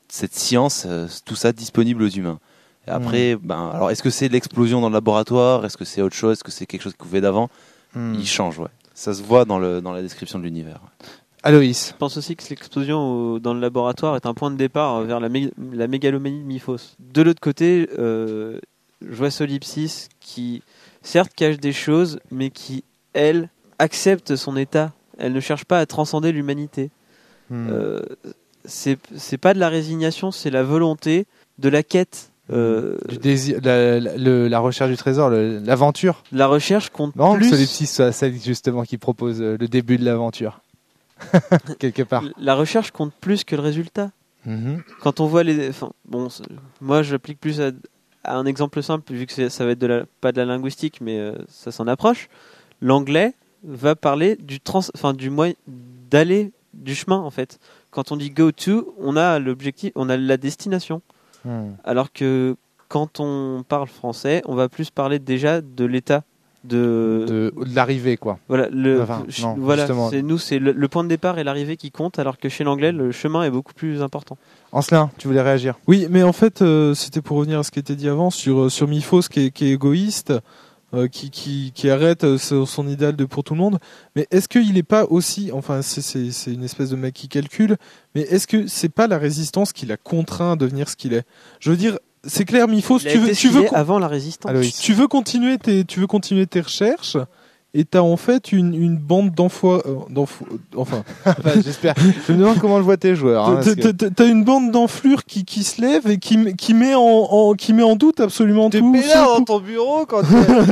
cette science, euh, tout ça disponible aux humains. Et après, mmh. ben, alors est-ce que c'est de l'explosion dans le laboratoire? Est-ce que c'est autre chose? Est-ce que c'est quelque chose qu'on fait d'avant? mmh. Il change, ouais. Ça se voit dans, le, dans la description de l'univers. Ouais. Aloïs. Je pense aussi que l'explosion au, dans le laboratoire est un point de départ vers la, mé- la mégalomanie de Miphos. De l'autre côté, euh, je vois Solipsis qui, certes, cache des choses, mais qui, elle, accepte son état. Elle ne cherche pas à transcender l'humanité. Mmh. Euh, c'est, c'est pas de la résignation, c'est la volonté de la quête. Euh, du désir, la, la, la, la recherche du trésor, le, l'aventure. La recherche compte non, plus. Non, Solipsis soit celle justement qui propose le début de l'aventure. Quelque part. La recherche compte plus que le résultat. Mm-hmm. Quand on voit les, enfin, bon, moi j'applique plus à, à un exemple simple vu que ça va être de la, pas de la linguistique, mais euh, ça s'en approche. L'anglais va parler du trans, enfin du moyen d'aller du chemin en fait. Quand on dit go to, on a l'objectif, on a la destination. Mm. Alors que quand on parle français, on va plus parler déjà de l'état. De... De, de l'arrivée quoi. Voilà, le, enfin, ch- non, voilà justement. c'est nous, c'est le, le point de départ et l'arrivée qui compte, alors que chez l'anglais, le chemin est beaucoup plus important. Ancelin, tu voulais réagir? Oui, mais en fait, euh, c'était pour revenir à ce qui était dit avant sur sur Miphos qui est, qui est égoïste, euh, qui qui qui arrête euh, son, son idéal de pour tout le monde. Mais est-ce qu'il n'est pas aussi, enfin, c'est c'est c'est une espèce de mec qui calcule, mais est-ce que c'est pas la résistance qui l'a contraint à devenir ce qu'il est? Je veux dire. C'est clair, Miphos, tu veux, tu veux, avant la résistance. Tu, tu veux continuer tes, tu veux continuer tes recherches, et t'as en fait une, une bande d'enfoirés, euh, d'enfo, enfin. enfin, j'espère. Je me demande comment le voient tes joueurs. Hein, t'as, que... t'as une bande d'enflures qui, qui se lève et qui, qui met en, en, qui met en doute absolument T'es tout. T'es pénard dans ton bureau quand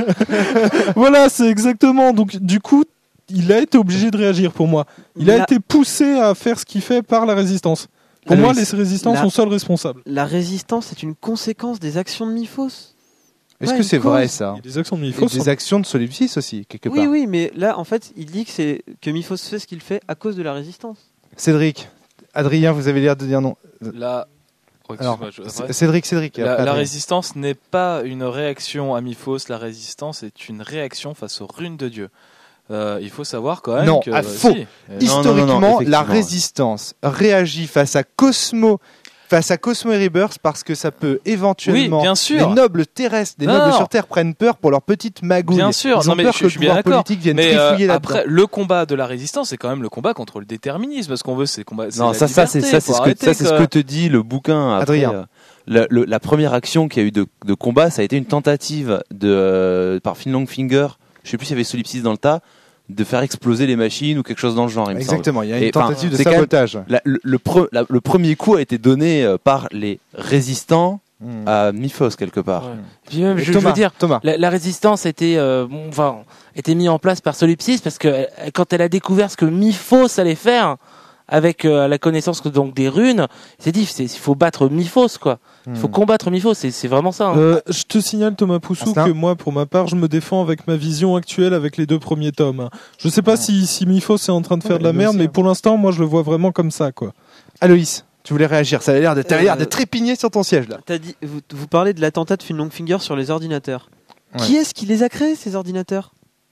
voilà, c'est exactement. Donc, du coup, il a été obligé de réagir pour moi. Il a la... été poussé à faire ce qu'il fait par la résistance. Pour moi, les résistants la, sont seuls responsables. La résistance est une conséquence des actions de Miphos. Est-ce ouais, que c'est cause. vrai ça? Des actions de Miphos. Et des actions de Solipsis aussi, quelque oui, part. Oui, oui, mais là, en fait, il dit que, c'est, que Miphos fait ce qu'il fait à cause de la résistance. Cédric, Adrien, vous avez l'air de dire non. Là. Oh, Alors, je... Cédric, Cédric. La, la résistance n'est pas une réaction à Miphos, la résistance est une réaction face aux runes de Dieu. Euh, il faut savoir quand même non, que à faux. Si. Historiquement, non, non, non, la résistance réagit face à Cosmo, face à Cosmo et Rebirth parce que ça peut éventuellement. Oui, bien sûr. Les nobles terrestres, les non, nobles non. sur Terre prennent peur pour leur petite magouille. Bien sûr, Ils ont non, mais peur je, que le je suis bien pouvoir d'accord. politique vienne mais trifouiller euh, là-dedans. après, le combat de la résistance, c'est quand même le combat contre le déterminisme. Ce qu'on veut, c'est combat. Non, ça, ça, c'est ça, c'est ce que ça, c'est ce que te dit le bouquin. Après, Adrien. Euh, la, le, la première action qu'il y a eu de, de combat, ça a été une tentative de euh, par Finn Longfinger. Je sais plus s'il y avait Solipsis dans le tas. De faire exploser les machines ou quelque chose dans le genre. Il Exactement, me il y a une et, tentative de sabotage. La, le, le, pre, la, le premier coup a été donné euh, par les résistants mmh. à Miphos quelque part. Ouais. Puis même, je, Thomas, je veux dire, Thomas. La, la résistance était, euh, bon, enfin, était mise en place par Solipsis parce que euh, quand elle a découvert ce que Miphos allait faire avec euh, la connaissance que, donc des runes, il s'est dit il faut battre Miphos quoi. Il faut combattre Miphos, c'est, c'est vraiment ça. Hein. Euh, je te signale, Thomas Poussou, que moi, pour ma part, je me défends avec ma vision actuelle avec les deux premiers tomes. Je sais pas ouais. si, si Miphos est en train de faire ouais, de la merde, aussi, mais hein. pour l'instant, moi, je le vois vraiment comme ça, quoi. Aloïs, tu voulais réagir, ça avait l'air de, t'avais euh, l'air de trépigner sur ton siège, là. T'as dit, vous, vous parlez de l'attentat de Finn Longfinger sur les ordinateurs. Ouais. Qui est-ce qui les a créés, ces ordinateurs?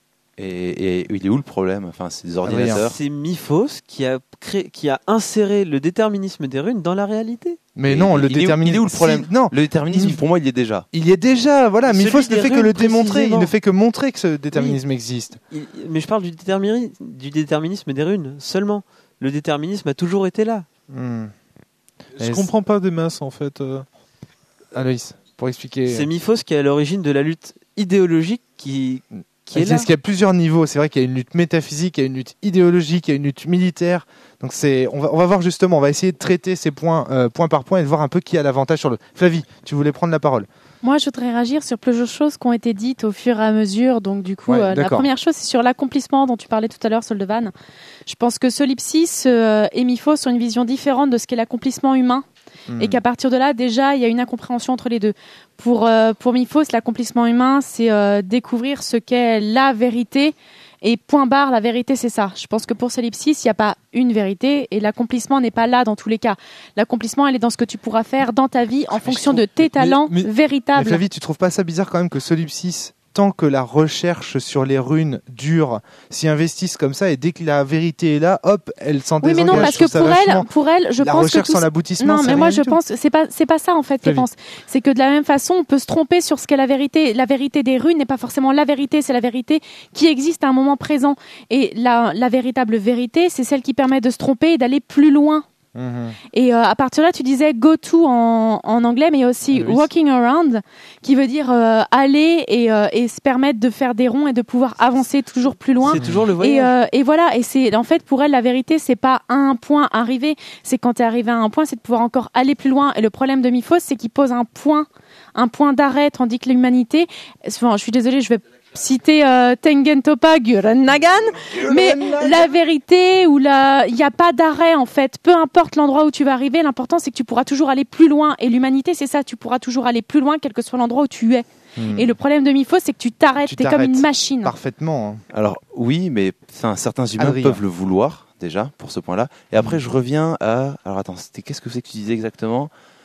Et, et il est où le problème? Enfin, c'est des ordinateurs. C'est Miphos qui a créé, qui a inséré le déterminisme des runes dans la réalité. Mais et non, le il déterminisme. Est où, il est où le problème? Si, non, le déterminisme, il, pour moi, il y est déjà. Il y est déjà, voilà. Miphos ne fait que le démontrer. Il ne fait que montrer que ce déterminisme oui. existe. Il, mais je parle du déterminisme, du déterminisme des runes seulement. Le déterminisme a toujours été là. Hmm. Je et comprends pas des masses en fait. Euh... Aloïs, pour expliquer. C'est Miphos qui est à l'origine de la lutte idéologique qui. Qui est là. Parce qu'il y a plusieurs niveaux. C'est vrai qu'il y a une lutte métaphysique, il y a une lutte idéologique, il y a une lutte militaire. Donc c'est, on va, on va voir justement, on va essayer de traiter ces points, euh, point par point et de voir un peu qui a l'avantage sur le. Flavie, tu voulais prendre la parole. Moi, je voudrais réagir sur plusieurs choses qui ont été dites au fur et à mesure. Donc, du coup, ouais, euh, la première chose, c'est sur l'accomplissement dont tu parlais tout à l'heure, Soldevan. Je pense que Solipsis euh, et Miphos ont une vision différente de ce qu'est l'accomplissement humain. Mmh. Et qu'à partir de là, déjà, il y a une incompréhension entre les deux. Pour, euh, pour Miphos, l'accomplissement humain, c'est euh, découvrir ce qu'est la vérité. Et point barre, la vérité, c'est ça. Je pense que pour Solipsis, il n'y a pas une vérité et l'accomplissement n'est pas là dans tous les cas. L'accomplissement, elle est dans ce que tu pourras faire dans ta vie en mais fonction trouve... de tes talents mais, mais, véritables. Mais Flavie, tu trouves pas ça bizarre quand même que Solipsis tant que la recherche sur les runes dure, s'y investissent comme ça, et dès que la vérité est là, hop, elle s'en Oui, mais désengage. non, parce que pour elle, pour elle, je la pense recherche que tout sans l'aboutissement. non, c'est mais rien moi du je tout. pense c'est pas c'est pas ça en fait qu'elle Flavie. pense. C'est que de la même façon, on peut se tromper sur ce qu'est la vérité. La vérité des runes n'est pas forcément la vérité, c'est la vérité qui existe à un moment présent. Et la la véritable vérité, c'est celle qui permet de se tromper et d'aller plus loin. Mhm. Et euh, à partir de là, tu disais go to en, en anglais, mais il y a aussi Ah oui. walking around, qui veut dire euh, aller et, euh, et se permettre de faire des ronds et de pouvoir avancer toujours plus loin. C'est toujours le Et, voyage. euh, et voilà, et c'est en fait pour elle la vérité, c'est pas à un point arrivé, c'est quand tu es arrivé à un point, c'est de pouvoir encore aller plus loin. Et le problème de Miphos, c'est qu'il pose un point, un point d'arrêt, tandis que l'humanité, enfin, je suis désolée, je vais citer euh, Tengen Toppa Gurren Lagann, mais la vérité ou la, il n'y a pas d'arrêt en fait. Peu importe l'endroit où tu vas arriver, l'important c'est que tu pourras toujours aller plus loin. Et l'humanité, c'est ça, tu pourras toujours aller plus loin, quel que soit l'endroit où tu es. Hmm. Et le problème de Miphos, c'est que tu t'arrêtes, Tu t'es comme t'arrêtes une machine. Parfaitement. hein. Alors oui, mais enfin, certains humains Adrien. peuvent le vouloir déjà pour ce point-là. Et après, je reviens à. Alors attends, c'était qu'est-ce que c'est que tu disais exactement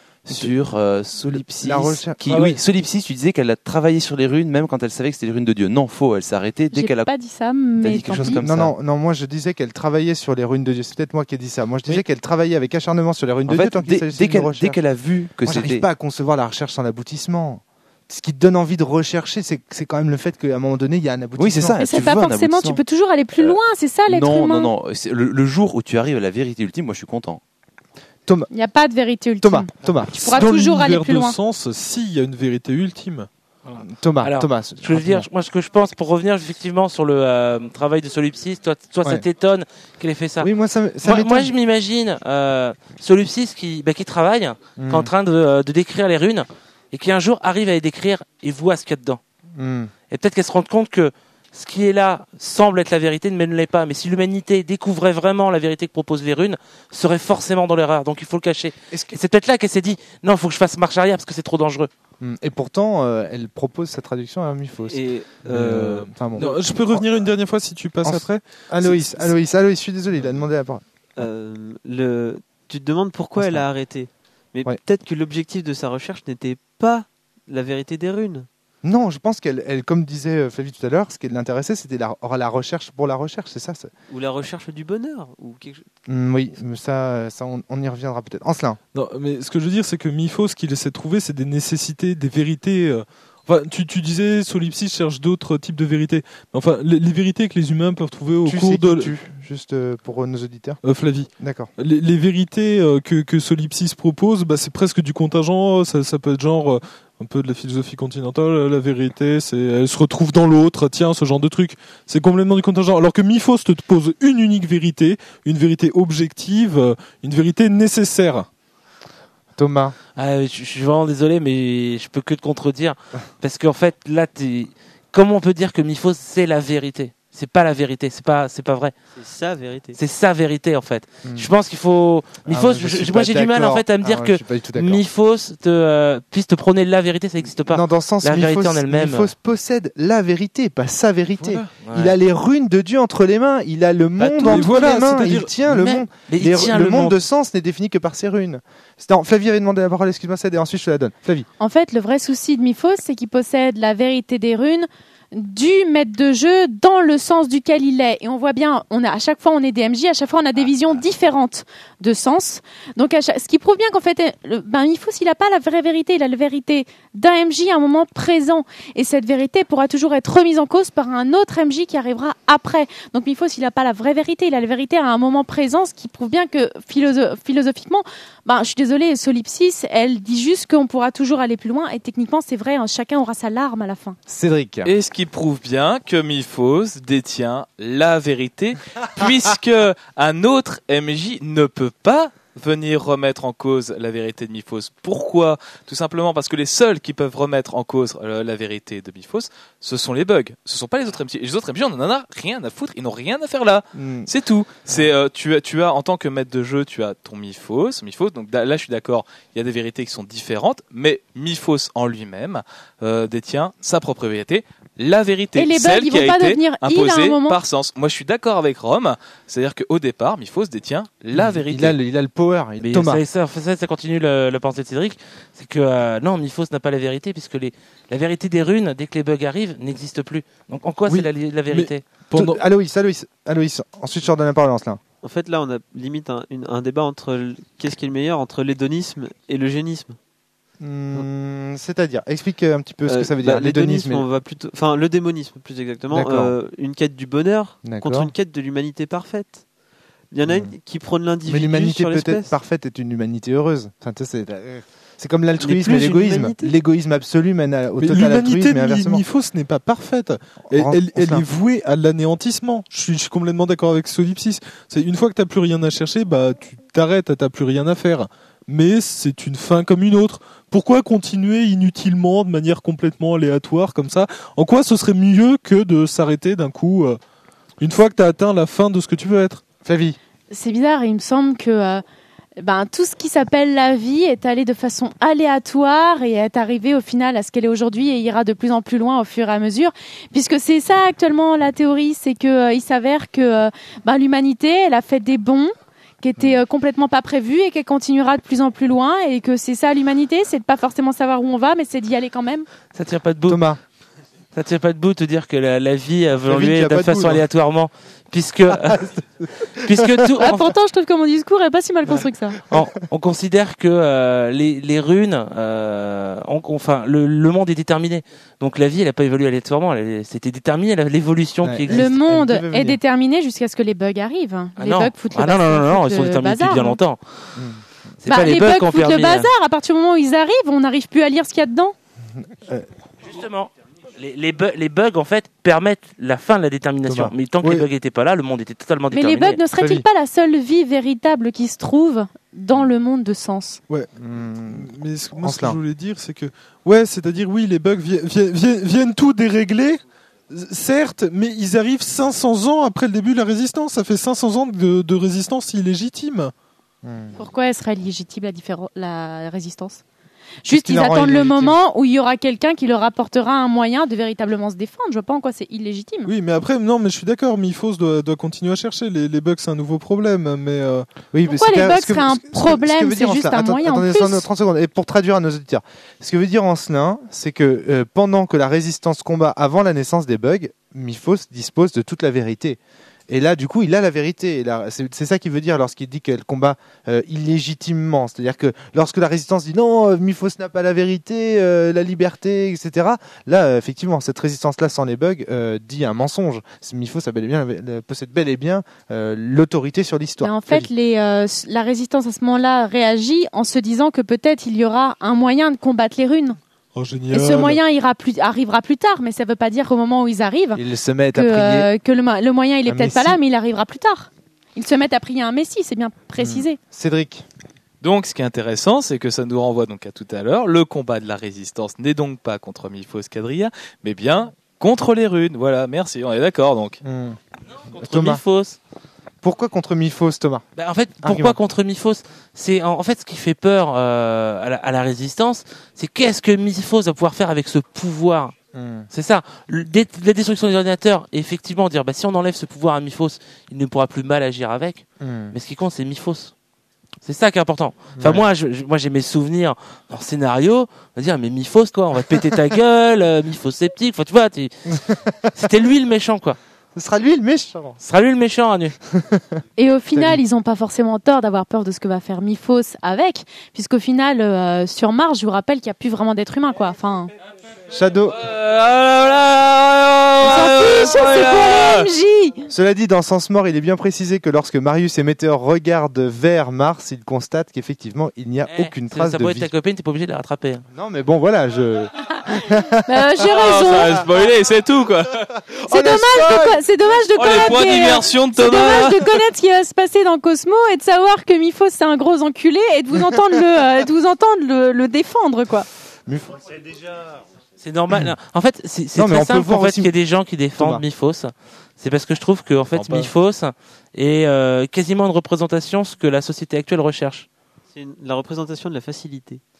sur euh, Solipsis La recherche- qui, Ah oui, ouais. Solipsis, tu disais qu'elle a travaillé sur les runes même quand elle savait que c'était les runes de Dieu. Non, faux, elle s'est arrêtée dès J'ai qu'elle a. pas dit ça, mais dit quelque tant chose pis. comme Non, ça. non, non, moi je disais qu'elle travaillait sur les runes de Dieu. C'est peut-être moi qui ai dit ça. Moi je disais Oui. qu'elle travaillait avec acharnement sur les runes En de Dieu fait, tant qu'il dès, s'agissait dès d'une qu'elle, recherche. dès qu'elle a vu que Moi, j'arrive c'était. pas à concevoir la recherche sans l'aboutissement. Ce qui te donne envie de rechercher, c'est, c'est quand même le fait qu'à un moment donné, il y a un aboutissement. Oui, c'est ça. Mais tu c'est pas veux un forcément, tu aboutissement. peux toujours aller plus Euh, loin, c'est ça l'être non, humain. non, non, c'est le, le jour où tu arrives à la vérité ultime, moi je suis content. Il n'y a pas de vérité ultime. Thomas, Thomas, Tu pourras Dans toujours aller l'univers plus de loin. sens, s'il y a une vérité ultime. Thomas, Alors, Thomas. Je veux dire, moi, ce que je pense, pour revenir effectivement sur le euh, travail de Solipsis, toi, toi ça Ouais. t'étonne qu'elle ait fait ça. Oui, moi ça, ça moi, m'étonne. moi, je m'imagine euh, Solipsis qui, bah, qui travaille, Hmm. qui est en train de, euh, de décrire les runes, et qui un jour arrive à les décrire et voit ce qu'il y a dedans. Hmm. Et peut-être qu'elle se rend compte que ce qui est là semble être la vérité, mais ne l'est pas. Mais si l'humanité découvrait vraiment la vérité que proposent les runes, serait forcément dans l'erreur. Donc il faut le cacher. Est-ce que- Et c'est peut-être là qu'elle s'est dit, non, il faut que je fasse marche arrière parce que c'est trop dangereux. Hmm. Et pourtant, euh, elle propose sa traduction à Miphos. Et Euh, euh, enfin bon. Non, je peux revenir une dernière fois si tu passes En- après. Aloïs, c'est- Aloïs, Aloïs, je suis désolé, il a demandé la parole. euh, le, tu te demandes pourquoi On elle se a arrêté. Mais Ouais. peut-être que l'objectif de sa recherche n'était pas la vérité des runes. Non, je pense qu'elle, elle, comme disait euh, Flavie tout à l'heure, ce qui l'intéressait, c'était la, la recherche pour la recherche, c'est ça, c'est- Ou la recherche du bonheur. Ou quelque chose. Hmm, oui, mais ça, ça on, on y reviendra peut-être. Ancelin. Non, mais ce que je veux dire, c'est que Miphos, ce qu'il essaie de trouver, c'est des nécessités, des vérités. euh, Enfin, tu, tu disais, Solipsis cherche d'autres types de vérités. Mais enfin, les, les vérités que les humains peuvent trouver au Tu cours sais de. qui tu, juste euh, pour euh, nos auditeurs. Euh, Flavie. D'accord. Les, les vérités euh, que, que Solipsis propose, bah, c'est presque du contingent. Ça, ça peut être genre euh, un peu de la philosophie continentale. euh, La vérité, c'est elle se retrouve dans l'autre. Tiens, ce genre de truc. C'est complètement du contingent. Alors que Miphos te pose une unique vérité, une vérité objective, euh, une vérité nécessaire. Thomas. Ah, je, je suis vraiment désolé, mais je peux que te contredire. Parce qu'en fait, là, t'es... comment on peut dire que Miphos, c'est la vérité? C'est pas la vérité, c'est pas, c'est pas vrai. C'est sa vérité. C'est sa vérité, en fait. Hmm. Je pense qu'il faut. Miphos, Ah, je je- suis moi pas j'ai du mal en d'accord. fait à me dire Ah, ouais, que je suis pas du tout d'accord. Miphos te, euh, puisse te prôner la vérité, ça n'existe pas. Non, dans le sens, La vérité Miphos, en elle-même. Miphos possède la vérité, pas sa vérité. Voilà. Il a les runes de Dieu entre les mains, il a le Bah, monde tout- entre voilà, les mains, c'est-à-dire- il tient le Mais- monde. Mais il Les- tient le, le monde monde. de sens n'est défini que par ses runes. C'est- Non, Flavie avait demandé la parole, excuse-moi, Céd, et ensuite je te la donne. Flavie. En fait, le vrai souci de Miphos, c'est qu'il possède la vérité des runes du maître de jeu dans le sens duquel il est. Et on voit bien, on a, à chaque fois on est D M J, à chaque fois on a des visions différentes de sens. Donc, à chaque- ce qui prouve bien qu'en fait, le, ben, Miphos, il n'a pas la vraie vérité, il a la vérité d'un M J à un moment présent. Et cette vérité pourra toujours être remise en cause par un autre M J qui arrivera après. Donc, Miphos, il n'a pas la vraie vérité, il a la vérité à un moment présent, ce qui prouve bien que philosoph- philosophiquement, ben, je suis désolée, Solipsis, elle dit juste qu'on pourra toujours aller plus loin. Et techniquement, c'est vrai, hein, chacun aura sa larme à la fin. Cédric. Et ce qui prouve bien que Miphos détient la vérité, puisque un autre M J ne peut pas venir remettre en cause la vérité de Miphos. Pourquoi? Tout simplement parce que les seuls qui peuvent remettre en cause euh, la vérité de Miphos, ce sont les bugs. Ce sont pas les autres M J. Et les autres M J, on en a rien à foutre. Ils n'ont rien à faire là. Hmm. C'est tout. C'est euh, tu as tu as en tant que maître de jeu, tu as ton Miphos, Miphos. Donc da- là, je suis d'accord. Il y a des vérités qui sont différentes, mais Miphos en lui-même euh, détient sa propre vérité. la vérité, Et les bugs, celle ils qui a vont pas été devenir heal à un imposée moment par Sens. Moi, je suis d'accord avec Rome, c'est-à-dire qu'au départ, Miphos détient la vérité. Il a, le, il a le power. Il... Mais Thomas. ça, ça, ça, ça continue le, le pensée de Cédric, c'est que euh, non, Miphos n'a pas la vérité puisque les, la vérité des runes, dès que les bugs arrivent, n'existe plus. Donc en quoi Oui, c'est la, la vérité? Pendant... Aloïs, Aloïs, Aloïs. Ensuite, je redonne la parole, Ancelin. En fait, là, on a limite un, une- un débat entre le- qu'est-ce qui est le meilleur entre l'hédonisme et le génisme. Hmm, c'est-à-dire, explique un petit peu ce Euh, que ça veut bah, dire. L'hédonisme. on va plutôt, enfin, le démonisme plus exactement, D'accord. euh, une quête du bonheur D'accord. contre une quête de l'humanité parfaite. Il y en a une qui prône Mais l'individu l'humanité sur peut-être l'espèce. parfaite est une humanité heureuse. Enfin, tu sais, c'est, euh, c'est comme l'altruisme Mais et plus une l'égoïsme. humanité. L'égoïsme absolu mène à- au Mais total l'humanité altruisme et de Mi- inversement. Miphos n'est pas parfaite. Elle, Ren- elle- elle Ancelin. est vouée à l'anéantissement. Je suis, je suis complètement d'accord avec Solipsis. C'est une fois que t'as plus rien à chercher, bah tu t'arrêtes, t'as plus rien à faire. Mais c'est une fin comme une autre. Pourquoi continuer inutilement, de manière complètement aléatoire comme ça? En quoi ce serait mieux que de s'arrêter d'un coup euh, une fois que t'as atteint la fin de ce que tu veux être? Flavie. C'est bizarre, il me semble que euh, ben, tout ce qui s'appelle la vie est allé de façon aléatoire et est arrivé au final à ce qu'elle est aujourd'hui et ira de plus en plus loin au fur et à mesure. Puisque c'est ça actuellement la théorie, c'est que euh, il s'avère que euh, ben, l'humanité, elle a fait des bons qui étaient euh, complètement pas prévus et qu'elle continuera de plus en plus loin et que c'est ça l'humanité, c'est de pas forcément savoir où on va, mais c'est d'y aller quand même. Ça tient pas debout. Thomas. Ça tient pas debout de dire que la, la vie a La vie évolué tient de pas façon debout, non. aléatoirement, puisque puisque tout. Ah, en- pourtant, je trouve que mon discours est pas si mal construit que ça. on, on considère que euh, les, les runes, euh, on- enfin le, le monde est déterminé. Donc la vie, elle a pas évolué aléatoirement. elle est- C'était déterminé la- l'évolution Ouais. qui existe. Le monde elle devait est venir. déterminé jusqu'à ce que les bugs arrivent. Ah les non. bugs foutent le Ah non, non, non, non, foutent ils sont le déterminés depuis bazar. bien longtemps. Hmm. C'est Bah, pas les, les bugs bugs qui ont foutent le permis. bazar. À partir du moment où ils arrivent, on n'arrive plus à lire ce qu'il y a dedans. Justement. Les, les, bu- les bugs en fait permettent la fin de la détermination. Thomas. Mais tant que Oui. les bugs n'étaient pas là, le monde était totalement Mais déterminé. les bugs ne seraient-ils Flavie. pas la seule vie véritable qui se trouve dans le monde de sens? Hmm. Mais ce, moi, ce que Ancelin. je voulais dire, c'est que ouais, c'est-à-dire oui, les bugs vi- vi- vi- viennent tout dérégler. Certes, mais ils arrivent cinq cents ans après le début de la résistance. Ça fait cinq cents ans de, de résistance illégitime. Pourquoi elle serait légitime la, différen- la résistance? Juste, qui ils la rend attendent le illégitime moment où il y aura quelqu'un qui leur apportera un moyen de véritablement se défendre. Je vois pas en quoi c'est illégitime. Oui, mais après, non, mais je suis d'accord. Miphos doit, doit continuer à chercher. Les, les bugs, c'est un nouveau problème. Mais euh, Oui, Pourquoi mais les c'est- bugs ce que- seraient un ce que- ce que problème? veut dire C'est juste Ancelin- un attends- moyen en attendez, plus. trente secondes. Et pour traduire à nos auditeurs, ce que veut dire Ancelin, c'est que euh, pendant que la résistance combat avant la naissance des bugs, Miphos dispose de toute la vérité. Et là, du coup, il a la vérité. Et là, c'est c'est ça qu'il veut dire lorsqu'il dit qu'elle combat euh, illégitimement. C'est-à-dire que lorsque la résistance dit non, euh, Miphos n'a pas la vérité, euh, la liberté, et cetera. Là, euh, effectivement, cette résistance-là sans les bugs euh, dit un mensonge. Miphos a bel et bien, euh, possède bel et bien euh, l'autorité sur l'histoire. Mais en fait, les, euh, la résistance à ce moment-là réagit en se disant que peut-être il y aura un moyen de combattre les runes. oh génial. Et ce moyen ira plus, arrivera plus tard, mais ça ne veut pas dire qu'au moment où ils arrivent, Ils se mettent que, à prier. euh, que le, mo- le moyen il est Un peut-être pas messie. là, mais il arrivera plus tard. Ils se mettent à prier un messie, c'est bien précisé. Cédric. Donc, ce qui est intéressant, c'est que ça nous renvoie donc à tout à l'heure. Le combat de la résistance n'est donc pas contre Miphos Quadrilla, mais bien contre les runes. Voilà, merci, on est d'accord donc. Hmm. Contre Thomas. Miphos. Pourquoi contre Miphos, Thomas? Bah, en fait, pourquoi Argument. contre Miphos? C'est en, en fait ce qui fait peur euh, à, la, à la résistance, c'est qu'est-ce que Miphos va pouvoir faire avec ce pouvoir. Hmm. C'est ça. Le- dé- la destruction des ordinateurs, et effectivement dire bah si on enlève ce pouvoir à Miphos, il ne pourra plus mal agir avec. Hmm. Mais ce qui compte, c'est Miphos. C'est ça qui est important. Enfin, Ouais. moi, je, je- moi, j'ai mes souvenirs dans le scénario. On va dire, mais Miphos, quoi, on va te péter ta gueule, euh, Miphos sceptique. Enfin, tu vois, t'es- c'était lui le méchant, quoi. Ce sera lui le méchant. Ce sera lui le méchant, Anu. Et au final, ils n'ont pas forcément tort d'avoir peur de ce que va faire Miphos avec, puisqu'au final, euh, sur Mars, je vous rappelle qu'il n'y a plus vraiment d'être humain, quoi. Enfin, Shadow. on s'en fiche, c'est pour les M J. Cela dit, dans Sens Mort, il est bien précisé que lorsque Marius et Météor regardent vers Mars, ils constatent qu'effectivement, il n'y a Eh, aucune ça- trace ça de peut être vie. ta copine, t'es pas obligé de la rattraper. hein. Non, mais bon, voilà, je. Euh, j'ai Ah, raison. ça va spoiler, c'est tout quoi. C'est dommage, de co- c'est dommage de Oh, les connaître. points les- d'immersion de C'est Thomas. dommage de connaître ce qui va se passer dans Cosmo et de savoir que Miphos c'est un gros enculé et de vous entendre le, euh, de vous entendre le, le défendre, quoi. C'est normal. En fait, c'est c'est Non, mais très on peut simple voir en fait, aussi- qu'il y ait des gens qui défendent Thomas. Miphos. C'est parce que je trouve que en fait, comprends pas. Miphos est euh, quasiment une représentation de ce que la société actuelle recherche. C'est une- la représentation de la facilité.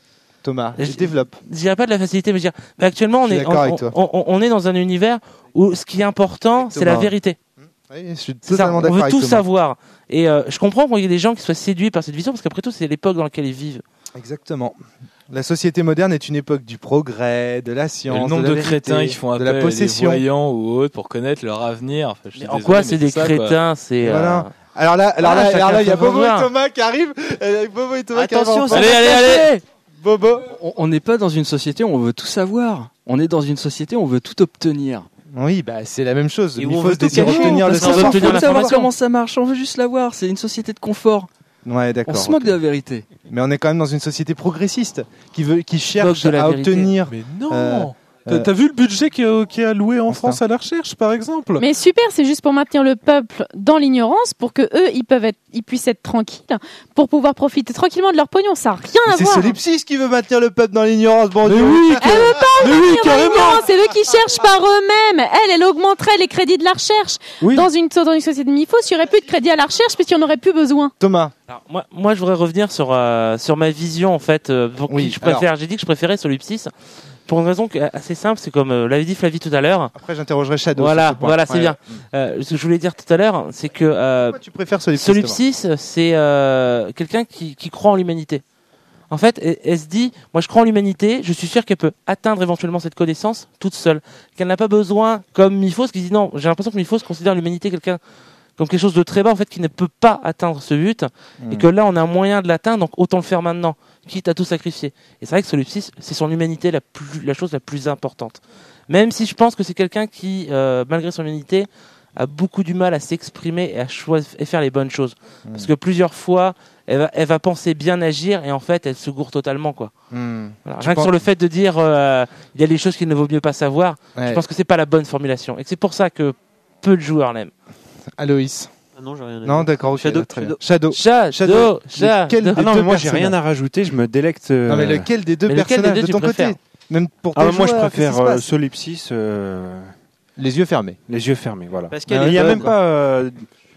Thomas, Je- je développe. Je dirais pas de la facilité, mais je dirais, mais actuellement, on Je suis est, d'accord avec on, toi. on- on- on est dans un univers où ce qui est important, c'est la Thomas. vérité. Oui, je suis C'est ça, totalement on d'accord veut avec tout Thomas. savoir. Et euh, je comprends qu'il y ait des gens qui soient séduits par cette vision, parce qu'après tout, c'est l'époque dans laquelle ils vivent. Exactement. La société moderne est une époque du progrès, de la Et science, le nombre de, de, la vérité, crétins qui font de appel la à des possession. voyants ou autres pour connaître leur avenir. Enfin, je suis Mais en désolé, quoi mais c'est des ça, quoi. crétins? C'est. Voilà. euh, Alors là, alors Voilà, là, alors chacun là, il y a son Bobo et pouvoir. Thomas qui arrivent. Euh, Bobo et Thomas Attention, qui arrivent. ça Allez, allez, allez Bobo. On- On n'est pas dans une société où on veut tout savoir. On est dans une société où on veut tout obtenir. Oui, bah c'est la même chose. Et Il où on faut veut tout désire cacher, obtenir le parce qu'on on veut savoir. obtenir veut savoir l'information. comment ça marche, on veut juste l'avoir. C'est une société de confort. Ouais, On d'accord. se moque ok. de la vérité. Mais on est quand même dans une société progressiste qui veut, qui cherche de la à vérité. obtenir. Mais non. Euh, T'as euh, t'as vu le budget qui est, qui est alloué en Enfin. France à la recherche, par exemple? Mais super, c'est juste pour maintenir le peuple dans l'ignorance, pour que eux, ils peuvent être, ils puissent être tranquilles, pour pouvoir profiter tranquillement de leur pognon. Ça n'a rien à C'est voir. Solipsis qui veut maintenir le peuple dans l'ignorance, bon Mais Dieu. oui, Elle veut pas mais oui, maintenir carrément. l'ignorance, c'est eux qui cherchent par eux-mêmes. Elle, elle augmenterait les crédits de la recherche. Oui. Dans une, dans une société de Mifos, il n'y aurait plus de crédits à la recherche puisqu'il n'y en aurait plus besoin. Thomas, Alors, moi, moi, je voudrais revenir sur, euh, sur ma vision, en fait, euh, pour Oui, qui je préfère. J'ai dit que je préférais Solipsis. Pour une raison qui est assez simple, c'est comme euh, l'avait dit Flavie tout à l'heure. après j'interrogerai Shadow. Voilà, sur ce point. voilà, c'est Ouais. bien. Euh, ce que je voulais dire tout à l'heure, c'est que euh, Pourquoi tu préfères Solipsis Thomas Solipsis, c'est euh, quelqu'un qui, qui croit en l'humanité. En fait, elle, elle se dit, moi je crois en l'humanité, je suis sûr qu'elle peut atteindre éventuellement cette connaissance toute seule. Qu'elle n'a pas besoin, comme Mifos, qui dit non, j'ai l'impression que Mifos considère l'humanité quelqu'un comme quelque chose de très bas, en fait, qui ne peut pas atteindre ce but, Hmm. et que là on a un moyen de l'atteindre, donc autant le faire maintenant, quitte à tout sacrifier. Et c'est vrai que Solipsis, c'est son humanité la, plus, la chose la plus importante. Même si je pense que c'est quelqu'un qui, euh, malgré son humanité, a beaucoup du mal à s'exprimer et à choisir et faire les bonnes choses. Hmm. Parce que plusieurs fois, elle va, elle va penser bien agir et en fait, elle se gourre totalement, quoi. Hmm. Voilà. Tu Rien que penses- sur le fait de dire euh, il y a des choses qu'il ne vaut mieux pas savoir, Ouais. je pense que c'est pas la bonne formulation et que c'est pour ça que peu de joueurs l'aiment. Aloïs. Ah non, j'ai rien à Non, dire. d'accord, ok, Shadow, très bien. Shadow. Shadow. Shadow, Shadow, Lequel Shadow. des Ah non, deux mais moi j'ai personnages rien à rajouter, je me délecte. euh, Non, mais lequel des deux Mais lequel des personnages deux de tu ton préfères côté Même pour tes Ah, moi je joueurs, préfère qu'est-ce qui se euh, passe Solipsis, euh, Les yeux fermés. les yeux fermés, voilà. Parce Ah qu'elle Il est n'y a bonne. même pas. euh,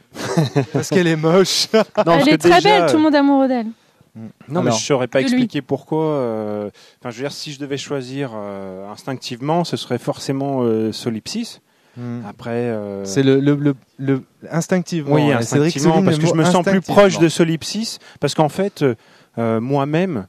Parce qu'elle est moche. non, parce Elle que est très déjà, belle, tout le monde est amoureux d'elle. Non, mais Alors, je saurais pas de lui. expliquer pourquoi. euh, Enfin, je veux dire, si je devais choisir euh, instinctivement, ce serait forcément euh, Solipsis. Hmm. Après. euh, C'est le, le, le, le- instinctivement. Oui, hein. Cédric instinctivement, souligne parce le que je mot me sens plus instinctivement. proche de Solipsis, parce qu'en fait, euh, euh, moi-même,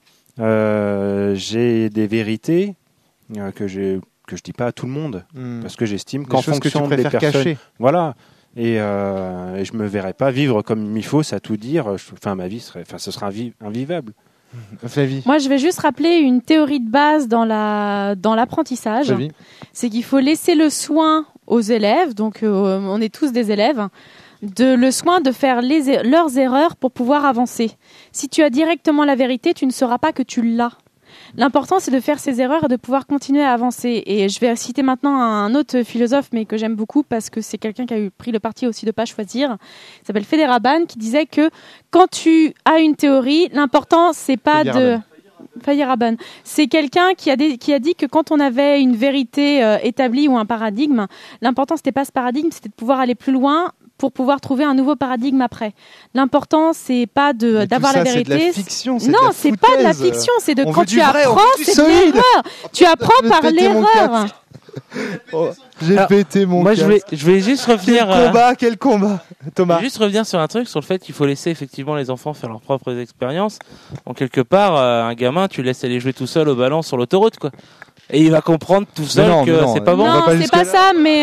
euh, j'ai des vérités euh, que je que je dis pas à tout le monde, Hmm. parce que j'estime Des qu'en choses que tu fonction des préfères personnes, cacher. voilà. Et, euh, et je me verrais pas vivre comme Mifos à tout dire. Je- Enfin, ma vie serait, enfin, ce serait invi- invivable. Flavie. Moi, je vais juste rappeler une théorie de base dans la dans l'apprentissage. Flavie. C'est qu'il faut laisser le soin aux élèves, donc euh, on est tous des élèves, de le soin de faire les, er- leurs erreurs pour pouvoir avancer. Si tu as directement la vérité, tu ne sauras pas que tu l'as. L'important, c'est de faire ses erreurs et de pouvoir continuer à avancer. Et je vais citer maintenant un autre philosophe, mais que j'aime beaucoup parce que c'est quelqu'un qui a eu pris le parti aussi de pas choisir. Il s'appelle Feyerabend, qui disait que quand tu as une théorie, l'important, c'est pas de... Feyerabend. Feyerabend. C'est quelqu'un qui a, des- qui a dit que quand on avait une vérité euh, établie ou un paradigme, l'important, c'était pas ce paradigme, c'était de pouvoir aller plus loin pour pouvoir trouver un nouveau paradigme après. L'important, c'est pas de Mais tout d'avoir ça, la c'est de vérité. la fiction, c'est de Non, la c'est pas de la foutaise. fiction, c'est de On quand veut du tu vrai, on apprends, veut du c'est de solide. l'erreur. Tu apprends Je vais par péter mon l'erreur. Oh, J'ai Alors, pété mon Moi, je vais, casque. je vais juste Quel revenir. euh, combat, quel combat. Je Thomas. vais juste revenir sur un truc, sur le fait qu'il faut laisser effectivement les enfants faire leurs propres expériences. En quelque part, euh, un gamin, tu laisses aller jouer tout seul au ballon sur l'autoroute, quoi. Et il va comprendre tout seul non, mais que non, c'est pas bon. on va Non, pas c'est jusque-là. pas ça, mais.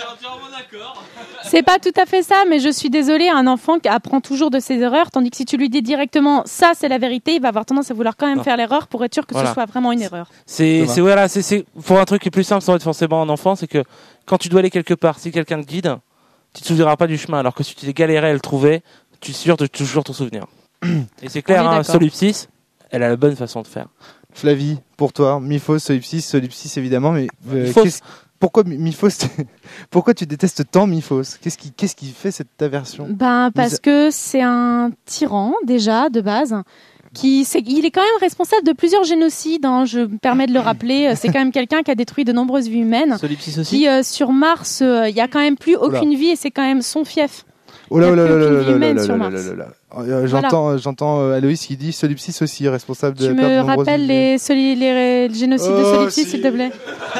C'est pas tout à fait ça, mais je suis désolée, un enfant qui apprend toujours de ses erreurs, tandis que si tu lui dis directement ça c'est la vérité, il va avoir tendance à vouloir quand même Non. faire l'erreur pour être sûr que Voilà. ce soit vraiment une erreur. C'est, Thomas. c'est voilà, c'est, c'est pour un truc qui est plus simple sans être forcément un enfant, c'est que quand tu dois aller quelque part, si quelqu'un te guide, tu te souviendras pas du chemin, alors que si tu t'es galéré à le trouver, tu es sûr de toujours t'en souvenir. Et c'est clair, On est hein, d'accord. Solipsis, elle a la bonne façon de faire. Flavie, pour toi, Mifos, Solipsis, Solipsis évidemment, mais euh, Mifos. qu'est-ce- pourquoi Mi- Mifos Pourquoi tu détestes tant Mifos Qu'est-ce qui, qu'est-ce qui fait cette aversion Ben parce que c'est un tyran déjà de base. Qui, c'est, il est quand même responsable de plusieurs génocides. Hein, je me permets de le rappeler. C'est quand même quelqu'un qui a détruit de nombreuses vies humaines. Solipsis aussi. Qui euh, sur Mars, euh, il y a quand même plus aucune vie et c'est quand même son fief. Oh là Il y a là plus là là aucune là vie là humaine là sur là Mars. là là là. Euh, J'entends, euh, j'entends euh, Aloïs qui dit Solipsis aussi responsable de Tu la perte de me nombreuses rappelles vies. les, soli- les, ré- le génocide de Oh, Solipsis, si. s'il te plaît.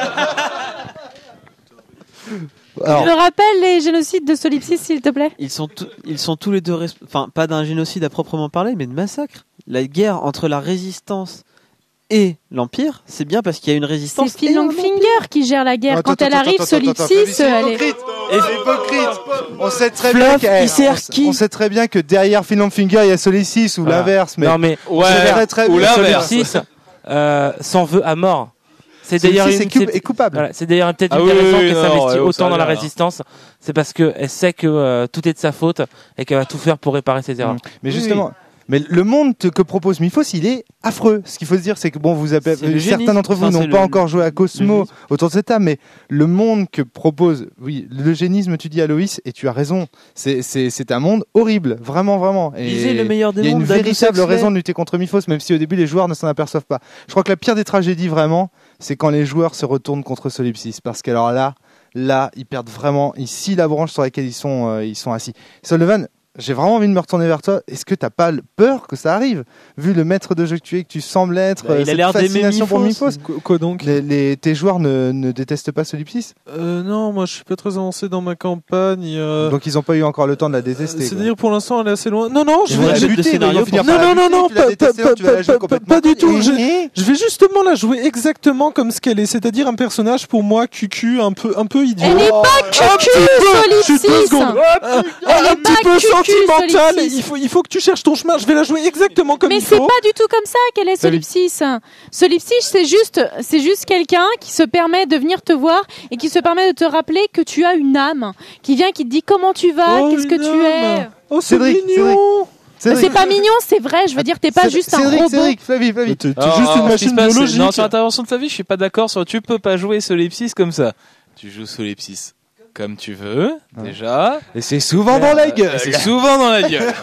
Alors, Tu me rappelles les génocides de Solipsis, s'il te plaît. Ils sont, tous- ils sont tous les deux, resp- enfin pas d'un génocide à proprement parler, mais de massacre. La guerre entre la résistance et l'Empire, c'est bien parce qu'il y a une résistance. C'est Phil et un Longfinger qui gère la guerre. Attends, Quand elle attends, arrive, attends, attends, attends, Solipsis, c'est elle est... hypocrite. C'est hypocrite. On sait très Fluff, bien qu'elle- il sert on- qui on sait très bien que derrière Phil Longfinger, il y a Solipsis ou Voilà. l'inverse, mais Non, mais Ouais, c'est très, très ou bien. l'inverse. Solipsis euh, s'en veut à mort. C'est d'ailleurs Solipsis une, est, coup- c'est- est coupable. voilà, c'est d'ailleurs peut-être Ah une oui, des raisons oui, qu'elle non, s'investit ouais, oh, ça autant a dans la l'air. résistance. C'est parce qu'elle sait que euh, tout est de sa faute et qu'elle va tout faire pour réparer ses erreurs. Mais Oui, justement, mais le monde te- que propose Mythos, il est affreux. Ce qu'il faut se dire, c'est que bon, vous avez, C'est le certains génisme. d'entre vous Enfin, n'ont c'est pas le- encore joué à le Cosmo génisme. autour de cette table, mais le monde que propose, oui, l'eugénisme, tu dis Aloïs, et tu as raison. C'est, c'est, c'est un monde horrible, vraiment, vraiment. Et Lisez Le meilleur des il y a une mondes d'Aldous véritable Huxley. raison de lutter contre Mythos, même si au début les joueurs ne s'en aperçoivent pas. Je crois que la pire des tragédies, vraiment, c'est quand les joueurs se retournent contre Solipsis, parce qu'alors là, là, ils perdent vraiment, ils scient la branche sur laquelle ils sont, euh, ils sont assis. Sullivan, j'ai vraiment envie de me retourner vers toi. Est-ce que t'as pas le- peur que ça arrive, vu le maître de jeu que tu es, que tu sembles être, Bah, il euh, a cette l'air d'aimer fascination pour Mythos. Mythos. Quoi, quoi donc Les, les- tes joueurs ne, ne détestent pas Solipsis, euh, Non, moi je suis pas très avancé dans ma campagne. euh, donc ils n'ont pas eu encore le temps de la détester. quoi. C'est-à-dire pour l'instant elle est assez loin. Non, non, je Ils vont vais, la je- buter, de scénario ils vont finir Non, par la non, non, buter, non, tu l'as pas, détesté, pas- donc tu vas la pas- jouer pas- complètement pas du tout. Je, conne. je vais justement la jouer exactement comme ce qu'elle est, c'est-à-dire un personnage pour moi cucu, un peu, un peu idiot. Elle est pas cucu, Je suis deux Solipsis. secondes. Un, Elle un est petit pas peu cucu, sentimental. Solipsis. Il faut, il faut que tu cherches ton chemin. Je vais la jouer exactement comme Mais il c'est faut. pas du tout comme ça qu'elle est Solipsis. Solipsis, c'est juste, c'est juste quelqu'un qui se permet de venir te voir et qui se permet de te rappeler que tu as une âme, qui vient, qui te dit comment tu vas, Oh, qu'est-ce que une tu âme. es. Oh, c'est Cédric, mignon. Mais c'est pas mignon, c'est vrai. Je veux dire, t'es pas Cédric, juste un Cédric, robot. Cédric, Flavie, Flavie. T'es t'es Alors, juste une alors, ce qui machine se passe, c'est- biologique. Non, sur l'intervention de Flavie, je suis pas d'accord sur tu peux pas jouer Solipsis comme ça. Tu joues Solipsis comme tu veux, déjà. Et c'est souvent dans la gueule. Et c'est souvent dans la gueule.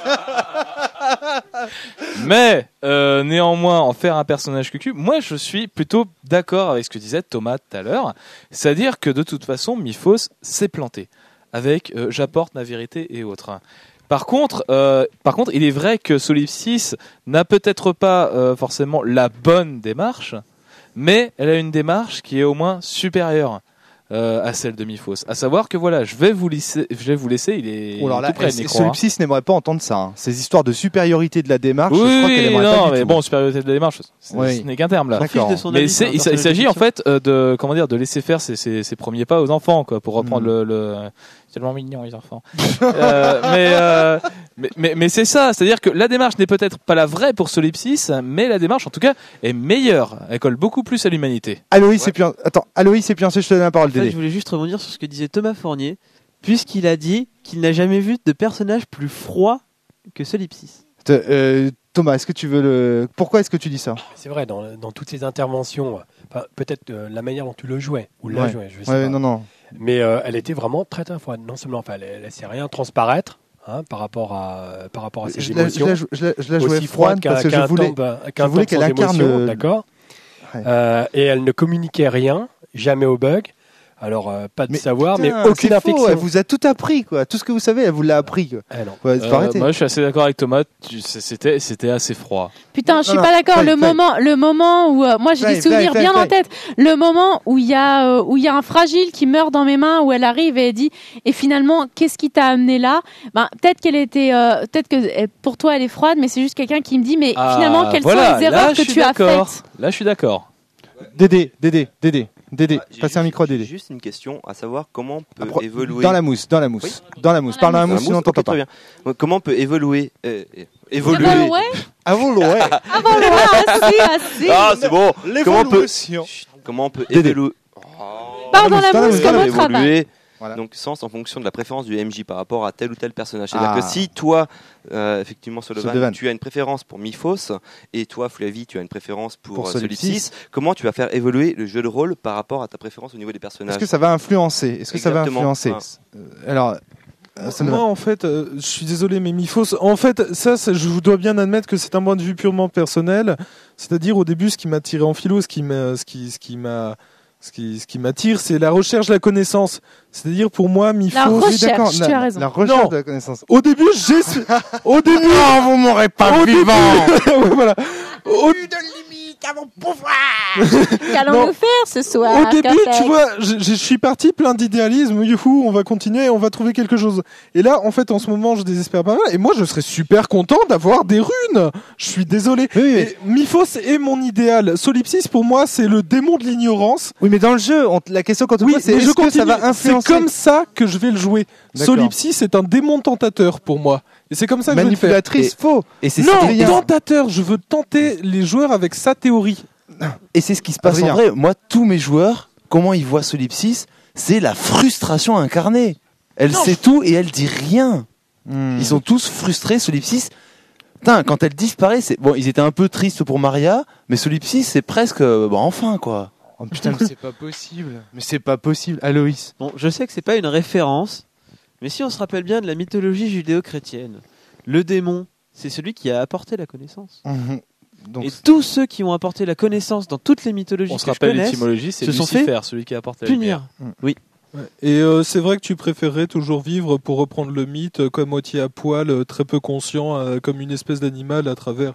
Mais euh, néanmoins, en faire un personnage cucu, moi je suis plutôt d'accord avec ce que disait Thomas tout à l'heure. C'est-à-dire que de toute façon, Mythos s'est planté avec euh, j'apporte ma vérité et autres. Par contre, euh, par contre, il est vrai que Solipsis n'a peut-être pas euh, forcément la bonne démarche, mais elle a une démarche qui est au moins supérieure euh, à celle de Mythos. À savoir que voilà, je vais vous laisser, je vais vous laisser. Il est Oh, alors là, tout près de et- micro, hein. Solipsis n'aimerait pas entendre ça. hein. Ces histoires de supériorité de la démarche, Oui, je crois qu'elle oui, aimerait non, pas du mais tout. bon, supériorité de la démarche, c'est- Oui. ce n'est qu'un terme là. D'accord. de son Mais avis, c'est- c'est un il, s'a- il personnage s'agit de en fiction. fait euh, de comment dire de laisser faire ses, ses, ses premiers pas aux enfants quoi, pour reprendre Mm. le, le c'est tellement mignon les enfants. Euh, mais, euh, mais mais mais c'est ça, c'est-à-dire que la démarche n'est peut-être pas la vraie pour Solipsis, mais la démarche en tout cas est meilleure. Elle colle beaucoup plus à l'humanité. Aloïs et puis attends, Aloïs et puis ensuite je te donne la parole, En fait, Dédé. je voulais juste rebondir sur ce que disait Thomas Fournier, puisqu'il a dit qu'il n'a jamais vu de personnage plus froid que Solipsis. Te- euh, Thomas, est-ce que tu veux le pourquoi est-ce que tu dis ça? C'est vrai, dans, dans toutes ces interventions, enfin, peut-être euh, la manière dont tu le jouais, ou la Ouais. jouais, je sais Ouais, pas. non non. Mais euh, elle était vraiment très très froide. Non seulement, enfin, elle, elle laissait rien transparaître hein, par rapport à par rapport à ses Je la, je émotions. la jou- je la- je la jouais Aussi froide qu'un- parce que je qu'un voulais tombe- qu'un je voulais tombe qu'elle sans incarne émotion, le- d'accord. Ouais. Euh, et elle ne communiquait rien, jamais au bug. Alors euh, pas de Mais savoir, putain, mais aucune c'est faux, infection. elle vous a tout appris quoi. Tout ce que vous savez, elle vous l'a appris quoi. Ah non. Ouais, faut Euh, arrêter. moi je suis assez d'accord avec Thomas, tu- c'était c'était assez froid. Putain, je suis Non, pas non, d'accord. Flavie, Le Flavie. moment, le moment où euh, moi j'ai Flavie, des souvenirs Flavie, bien Flavie, en tête. Le moment où il y a euh, où il y a un fragile qui meurt dans mes mains, où elle arrive et elle dit et finalement qu'est-ce qui t'a amené là? Ben peut-être qu'elle était, euh, peut-être que euh, pour toi elle est froide, mais c'est juste quelqu'un qui me dit mais Ah, finalement quelles voilà, sont les là, erreurs je que suis tu as d'accord. faites? Là je suis d'accord. Dédé, Dédé, Dédé, Dédé. Ah, j'ai Passez un juste- micro à j'ai Dédé. Juste une question, à savoir comment peut Appro- évoluer. Dans la mousse, dans la mousse, dans la mousse. Parle dans la Dans la mousse, sinon on ok, t'entend très pas. bien. Comment peut évoluer euh, euh, évoluer Évoluer Avant le ouais. Avant le assez, assez. Ah, c'est bon. Comment on peut L'évolution. Chut, comment on peut Dédé. évoluer Pars dans la Dans la mousse mousse, comme dans la au travail. évoluer Voilà. donc sens en fonction de la préférence du M J par rapport à tel ou tel personnage. C'est-à-dire Ah. que si toi, euh, effectivement, Sullivan, Sullivan. tu as une préférence pour Mythos et toi, Flavie, tu as une préférence pour, Pour euh, Solipsis. Solipsis, comment tu vas faire évoluer le jeu de rôle par rapport à ta préférence au niveau des personnages? Est-ce que ça va influencer Est-ce que ça va Exactement. influencer Ouais. Euh, Alors, euh, ça ne Moi, va- en fait, euh, je suis désolé, mais Mythos, en fait, ça, c'est- je vous dois bien admettre que c'est un point de vue purement personnel. C'est-à-dire, au début, ce qui m'a tiré en philo, ce qui m'a, ce qui, ce qui m'a, Ce qui, ce qui m'attire, c'est la recherche de la connaissance. C'est-à-dire, pour moi, Miphos... La recherche, Oui, d'accord, tu la- as raison. La recherche Non. de la connaissance. Au début, j'ai... su- Au début... Non, vous m'aurez pas Au vivant. début- Ouais, voilà. Au, Qu'allons-nous Non. faire ce soir au début, Cortex tu vois, je, je suis parti plein d'idéalisme. Youhou, on va continuer, on va trouver quelque chose. Et là, en fait, en ce moment, je désespère pas mal. Et moi, je serais super content d'avoir des runes. Je suis désolé. Oui, oui. Et Miphos est mon idéal. Solipsis, pour moi, c'est le démon de l'ignorance. Oui, mais dans le jeu, on te- la question qu'on te Oui, pose, c'est mais est-ce je que ça continue. va influencer C'est comme ça que je vais le jouer. D'accord. Solipsis est un démon tentateur pour moi. Et c'est comme ça que je vais le faire. manipulatrice, faux. Et c'est Non, Adrien. tentateur. Je veux tenter les joueurs avec sa théorie. Et c'est ce qui se passe Adrien. en vrai. Moi, tous mes joueurs, comment ils voient Solipsis, c'est la frustration incarnée. Elle Non, sait je- tout et elle dit rien. Hmm. Ils sont tous frustrés. Solipsis, putain, quand elle disparaît, c'est bon. Ils étaient un peu tristes pour Maria, mais Solipsis, c'est presque, euh, bon, enfin quoi. Oh putain, mais c'est pas possible. Mais c'est pas possible. Aloïs. Bon, je sais que c'est pas une référence, mais si on se rappelle bien de la mythologie judéo-chrétienne, le démon, c'est celui qui a apporté la connaissance. Mhm. Donc, Et tous ceux qui ont apporté la connaissance dans toutes les mythologies On se que je rappelle connaisse, l'étymologie, c'est se sont Lucifer, celui qui apporte la lumière. punir. Et euh, c'est vrai que tu préférerais toujours vivre, pour reprendre le mythe, euh, comme moitié à poil, euh, très peu conscient, euh, comme une espèce d'animal à travers.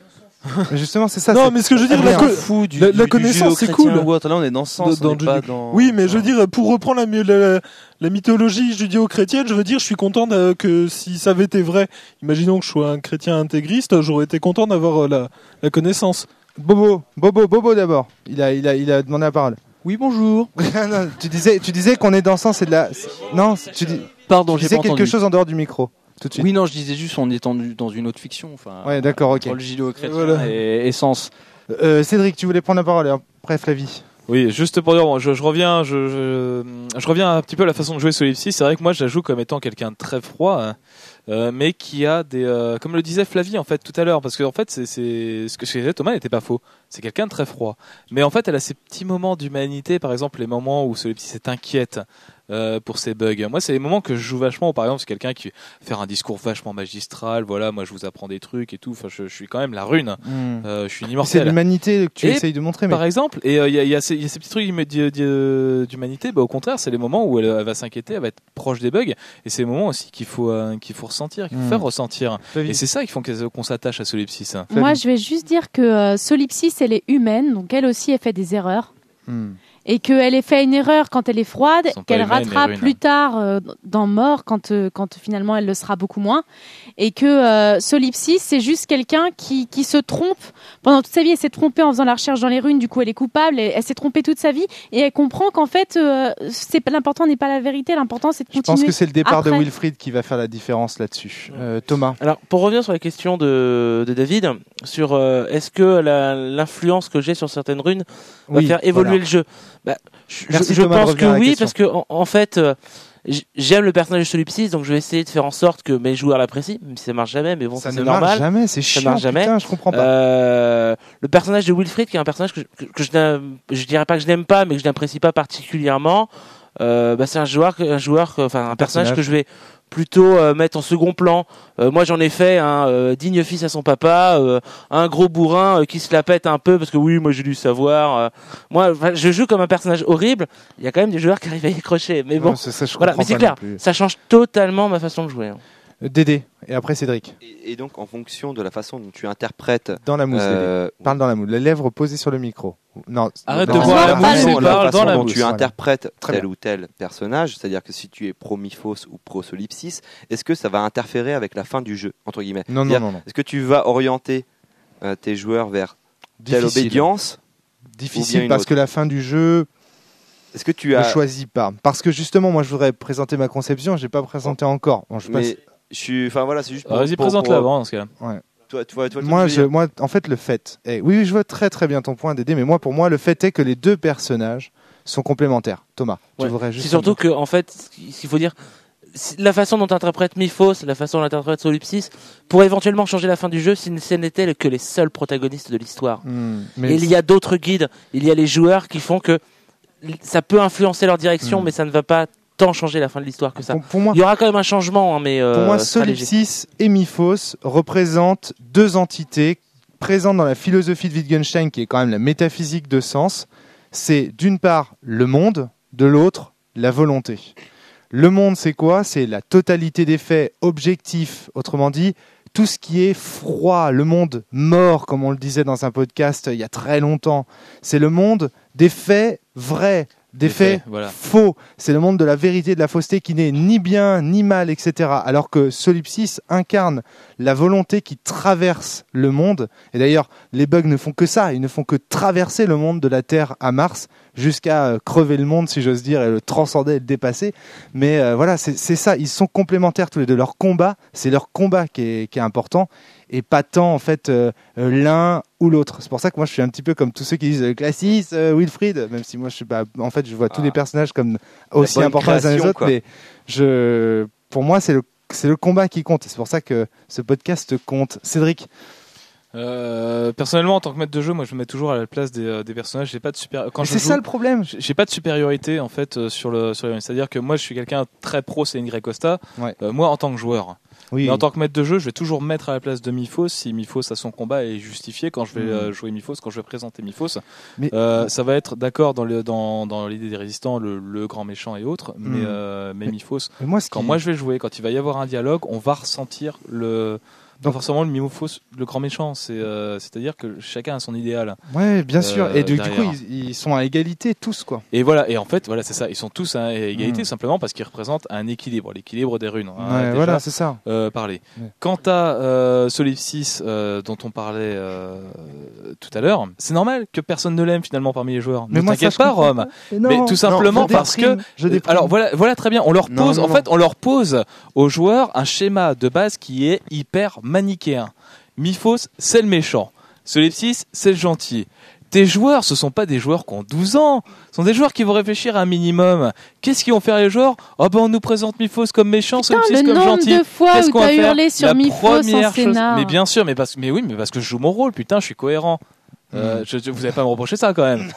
mais justement, c'est ça. Non, c'est- mais ce que je veux dire, Adrien. la, co- Fou du, la- du- la du connaissance, c'est judéo-chrétien cool. ou autre. Là, on est dans le sens, Dans on n'est le pas judéo- dans. Oui, mais je veux dans- dire, pour reprendre la, my- la, la mythologie judéo-chrétienne, je veux dire, je suis content de- que si ça avait été vrai, imaginons que je sois un chrétien intégriste, j'aurais été content d'avoir euh, la, la connaissance. Bobo, Bobo, Bobo d'abord. Il a, il a, il a demandé la parole. Oui, bonjour. Non, tu disais, tu disais qu'on est dans le sens, c'est de la. Non, tu dis. Pardon, Tu j'ai disais pas quelque entendu. chose en dehors du micro. Tout de suite. Oui, non, je disais juste on est dans, dans une autre fiction. Enfin, Ouais, d'accord, ok. Entre le judéo-chrétien Voilà. et Essence. Euh, Cédric, tu voulais prendre la parole. et après Flavie. Oui, juste pour dire, bon, je, je reviens, je, je, je reviens un petit peu à la façon de jouer Solipsis. C'est vrai que moi, je la joue comme étant quelqu'un de très froid, hein, euh, mais qui a des, euh, comme le disait Flavie en fait tout à l'heure, parce que en fait, c'est, c'est ce que disait Thomas n'était pas faux. C'est quelqu'un de très froid, mais en fait, elle a ces petits moments d'humanité, par exemple les moments où Solipsis s'inquiète euh, pour ses bugs. Moi, c'est les moments que je joue vachement. Où, par exemple, c'est quelqu'un qui fait un discours vachement magistral. Voilà, moi, je vous apprends des trucs et tout. Enfin, je, je suis quand même la rune. Euh, je suis une C'est immortel. l'humanité que tu Et essayes de montrer, mais Par exemple, et il euh, y, a, y, a ces, y a ces petits trucs d'huma- d'hu- d'hu- d'humanité, bah, au contraire, c'est les moments où elle, elle va s'inquiéter, elle va être proche des bugs, et c'est les moments aussi qu'il faut, euh, qu'il faut ressentir, qu'il faut Mm. faire ressentir. Flavie. Et c'est ça qui font que- qu'on s'attache à Solipsis. hein. Moi, je vais juste dire que euh, Solipsis, elle est humaine, donc elle aussi, elle fait des erreurs. Hmm. Et qu'elle ait fait une erreur quand elle est froide, Elles sont pas qu'elle humaines, les rattrape runes. plus tard euh, dans Mort, quand, euh, quand finalement elle le sera beaucoup moins. Et que euh, Solipsis, c'est juste quelqu'un qui, qui se trompe. Pendant toute sa vie, elle s'est trompée en faisant la recherche dans les runes, du coup elle est coupable, elle, elle s'est trompée toute sa vie, et elle comprend qu'en fait, euh, c'est, pas- l'important n'est pas la vérité, l'important c'est de je pense continuer. que c'est le départ de après. Wilfried qui va faire la différence là-dessus. Euh, Thomas. Alors, pour revenir sur la question de, de David, sur euh, est-ce que la- l'influence que j'ai sur certaines runes va Oui, faire évoluer voilà. le jeu, bah, je, Merci, je Thomas, de pense revenir à que la oui, question. parce que en, en fait, euh, j- j'aime le personnage de Solipsis, donc je vais essayer de faire en sorte que mes joueurs l'apprécient, même si ça marche jamais, mais bon, ça, Ça c'est ne normal. marche jamais, c'est chiant. marche jamais. Putain, je comprends pas. Euh, le personnage de Wilfried, qui est un personnage que, je- que, que je n'aime- je dirais pas que je n'aime pas, mais que je n'apprécie pas particulièrement. Euh, bah, c'est un joueur, que- un joueur, que- enfin un personnage, personnage. que je vais plutôt euh, mettre en second plan. Euh, moi, j'en ai fait un euh, digne fils à son papa, euh, un gros bourrin euh, qui se la pète un peu parce que oui, moi j'ai dû savoir. euh, moi, enfin, je joue comme un personnage horrible. Il y a quand même des joueurs qui arrivent à y accrocher, mais bon, Non, ça, ça, je voilà. comprends Mais c'est pas clair, non plus. ça change totalement ma façon de jouer. hein. Euh, Dédé. Et après Cédric. Et, et donc, en fonction de la façon dont tu interprètes. Dans la mousse, Dédé. euh, Parle dans la mousse. Les lèvres posées sur le micro. Non. Arrête non, de non, boire la non, mousse non, et non, la parle façon dans la dont mousse. tu Voilà. interprètes Très tel bien. ou tel personnage, c'est-à-dire que si tu es pro-Miphos ou pro-Solipsis, est-ce que ça va interférer avec la fin du jeu, entre guillemets? Non, non, C'est-à-dire, non, non. Est-ce que tu vas orienter euh, tes joueurs vers telle Difficile. obédience? Ou bien Difficile une parce autre. que la fin du jeu Est-ce que tu ne as... choisit pas. Parce que justement, moi, je voudrais présenter ma conception. Je n'ai pas présenté encore. Bon, je passe- Mais je suis... Enfin voilà, c'est juste pour... Ah, vas-y, pour- présente-la pour- avant dans ce cas-là. Toi, tu vois, tu vois le Moi, truc que je, veux dire. moi, en fait, le fait est, oui, oui, je vois très très bien ton point, Dédé, mais moi, pour moi, le fait est que les deux personnages sont complémentaires. Thomas, tu Ouais. voudrais juste. C'est surtout que, en fait, ce qui- ce qu'il faut dire, c'est la façon dont tu interprètes Miphos, la façon dont tu interprètes Solipsis, pourrait éventuellement changer la fin du jeu si ce n'étaient que les seuls protagonistes de l'histoire. Hmm, Et mais il y a d'autres guides, il y a les joueurs qui font que ça peut influencer leur direction, Mm. mais ça ne va pas tant changer la fin de l'histoire que ça. pour, pour moi, Il y aura quand même un changement, hein, mais euh, pour moi, ce sera léger. Solipsis et Miphos représentent deux entités présentes dans la philosophie de Wittgenstein, qui est quand même la métaphysique de sens. c'est d'une part le monde, de l'autre la volonté. Le monde, c'est quoi ? C'est la totalité des faits objectifs, autrement dit, tout ce qui est froid, le monde mort, comme on le disait dans un podcast il y a très longtemps. C'est le monde des faits vrais, des, des faits, faits voilà. faux. C'est le monde de la vérité, de la fausseté qui n'est ni bien ni mal, et cetera. Alors que Solipsis incarne la volonté qui traverse le monde. Et d'ailleurs, les bugs ne font que ça. Ils ne font que traverser le monde de la Terre à Mars jusqu'à euh, crever le monde, si j'ose dire, et le transcender et le dépasser. Mais euh, voilà, c'est, c'est ça. Ils sont complémentaires tous les deux. Leur combat, c'est leur combat qui est, qui est important. Et pas tant en fait euh, euh, l'un ou l'autre. C'est pour ça que moi je suis un petit peu comme tous ceux qui disent euh, Classis, euh, Wilfried, même si moi je suis pas. En fait, je vois ah. tous les personnages comme aussi importants les uns les autres, quoi. Mais je, pour moi, c'est le c'est le combat qui compte. C'est pour ça que ce podcast compte. Cédric. Euh, personnellement, en tant que maître de jeu, moi je me mets toujours à la place des, euh, des personnages. J'ai pas de super. Quand je c'est joue, ça le problème. J'ai pas de supériorité en fait euh, sur le sur le. C'est-à-dire que moi je suis quelqu'un très pro, c'est Ingrid Costa. Ouais. Euh, moi en tant que joueur. Oui. Mais en tant que maître de jeu, je vais toujours me mettre à la place de Miphos si Miphos a son combat est justifié quand je vais mmh. euh, jouer Miphos, quand je vais présenter Miphos. Mais euh, ça va être d'accord dans, le, dans, dans l'idée des résistants, le, le grand méchant et autres, mmh. mais, euh, mais, mais Miphos, mais moi, quand qui... moi je vais jouer, quand il va y avoir un dialogue, on va ressentir le. Pas forcément le Miphos, le grand méchant, c'est, euh, c'est-à-dire que chacun a son idéal. Ouais, bien sûr. Euh, et du, du coup, ils, ils sont à égalité tous, quoi. Et voilà. Et en fait, voilà, c'est ça. Ils sont tous à égalité mmh. simplement parce qu'ils représentent un équilibre, l'équilibre des runes. Hein, ouais, déjà, voilà, c'est ça. Euh, parler. Ouais. Quant à euh, Solipsis, euh, dont on parlait euh, tout à l'heure, c'est normal que personne ne l'aime finalement parmi les joueurs. Mais ne moi, t'inquiète pas, Rome. Mais, mais tout simplement non, parce déprime, que. Euh, alors voilà, voilà très bien. On leur pose, non, non, en fait, on leur pose aux joueurs un schéma de base qui est hyper manichéen. Miphos, c'est le méchant. Solipsis, c'est le gentil. Tes joueurs, ce sont pas des joueurs qui ont douze ans. Ce sont des joueurs qui vont réfléchir un minimum. Qu'est-ce qu'ils vont faire les joueurs ? Oh ben on nous présente Miphos comme méchant, Solipsis comme gentil. Le nombre de fois Qu'est-ce où qu'on t'as va faire ? hurlé sur La Miphos première en scénar. Mais bien sûr, mais parce, mais oui, mais parce que je joue mon rôle. Putain, je suis cohérent. Euh, je, je, vous n'allez pas me reprocher ça quand même.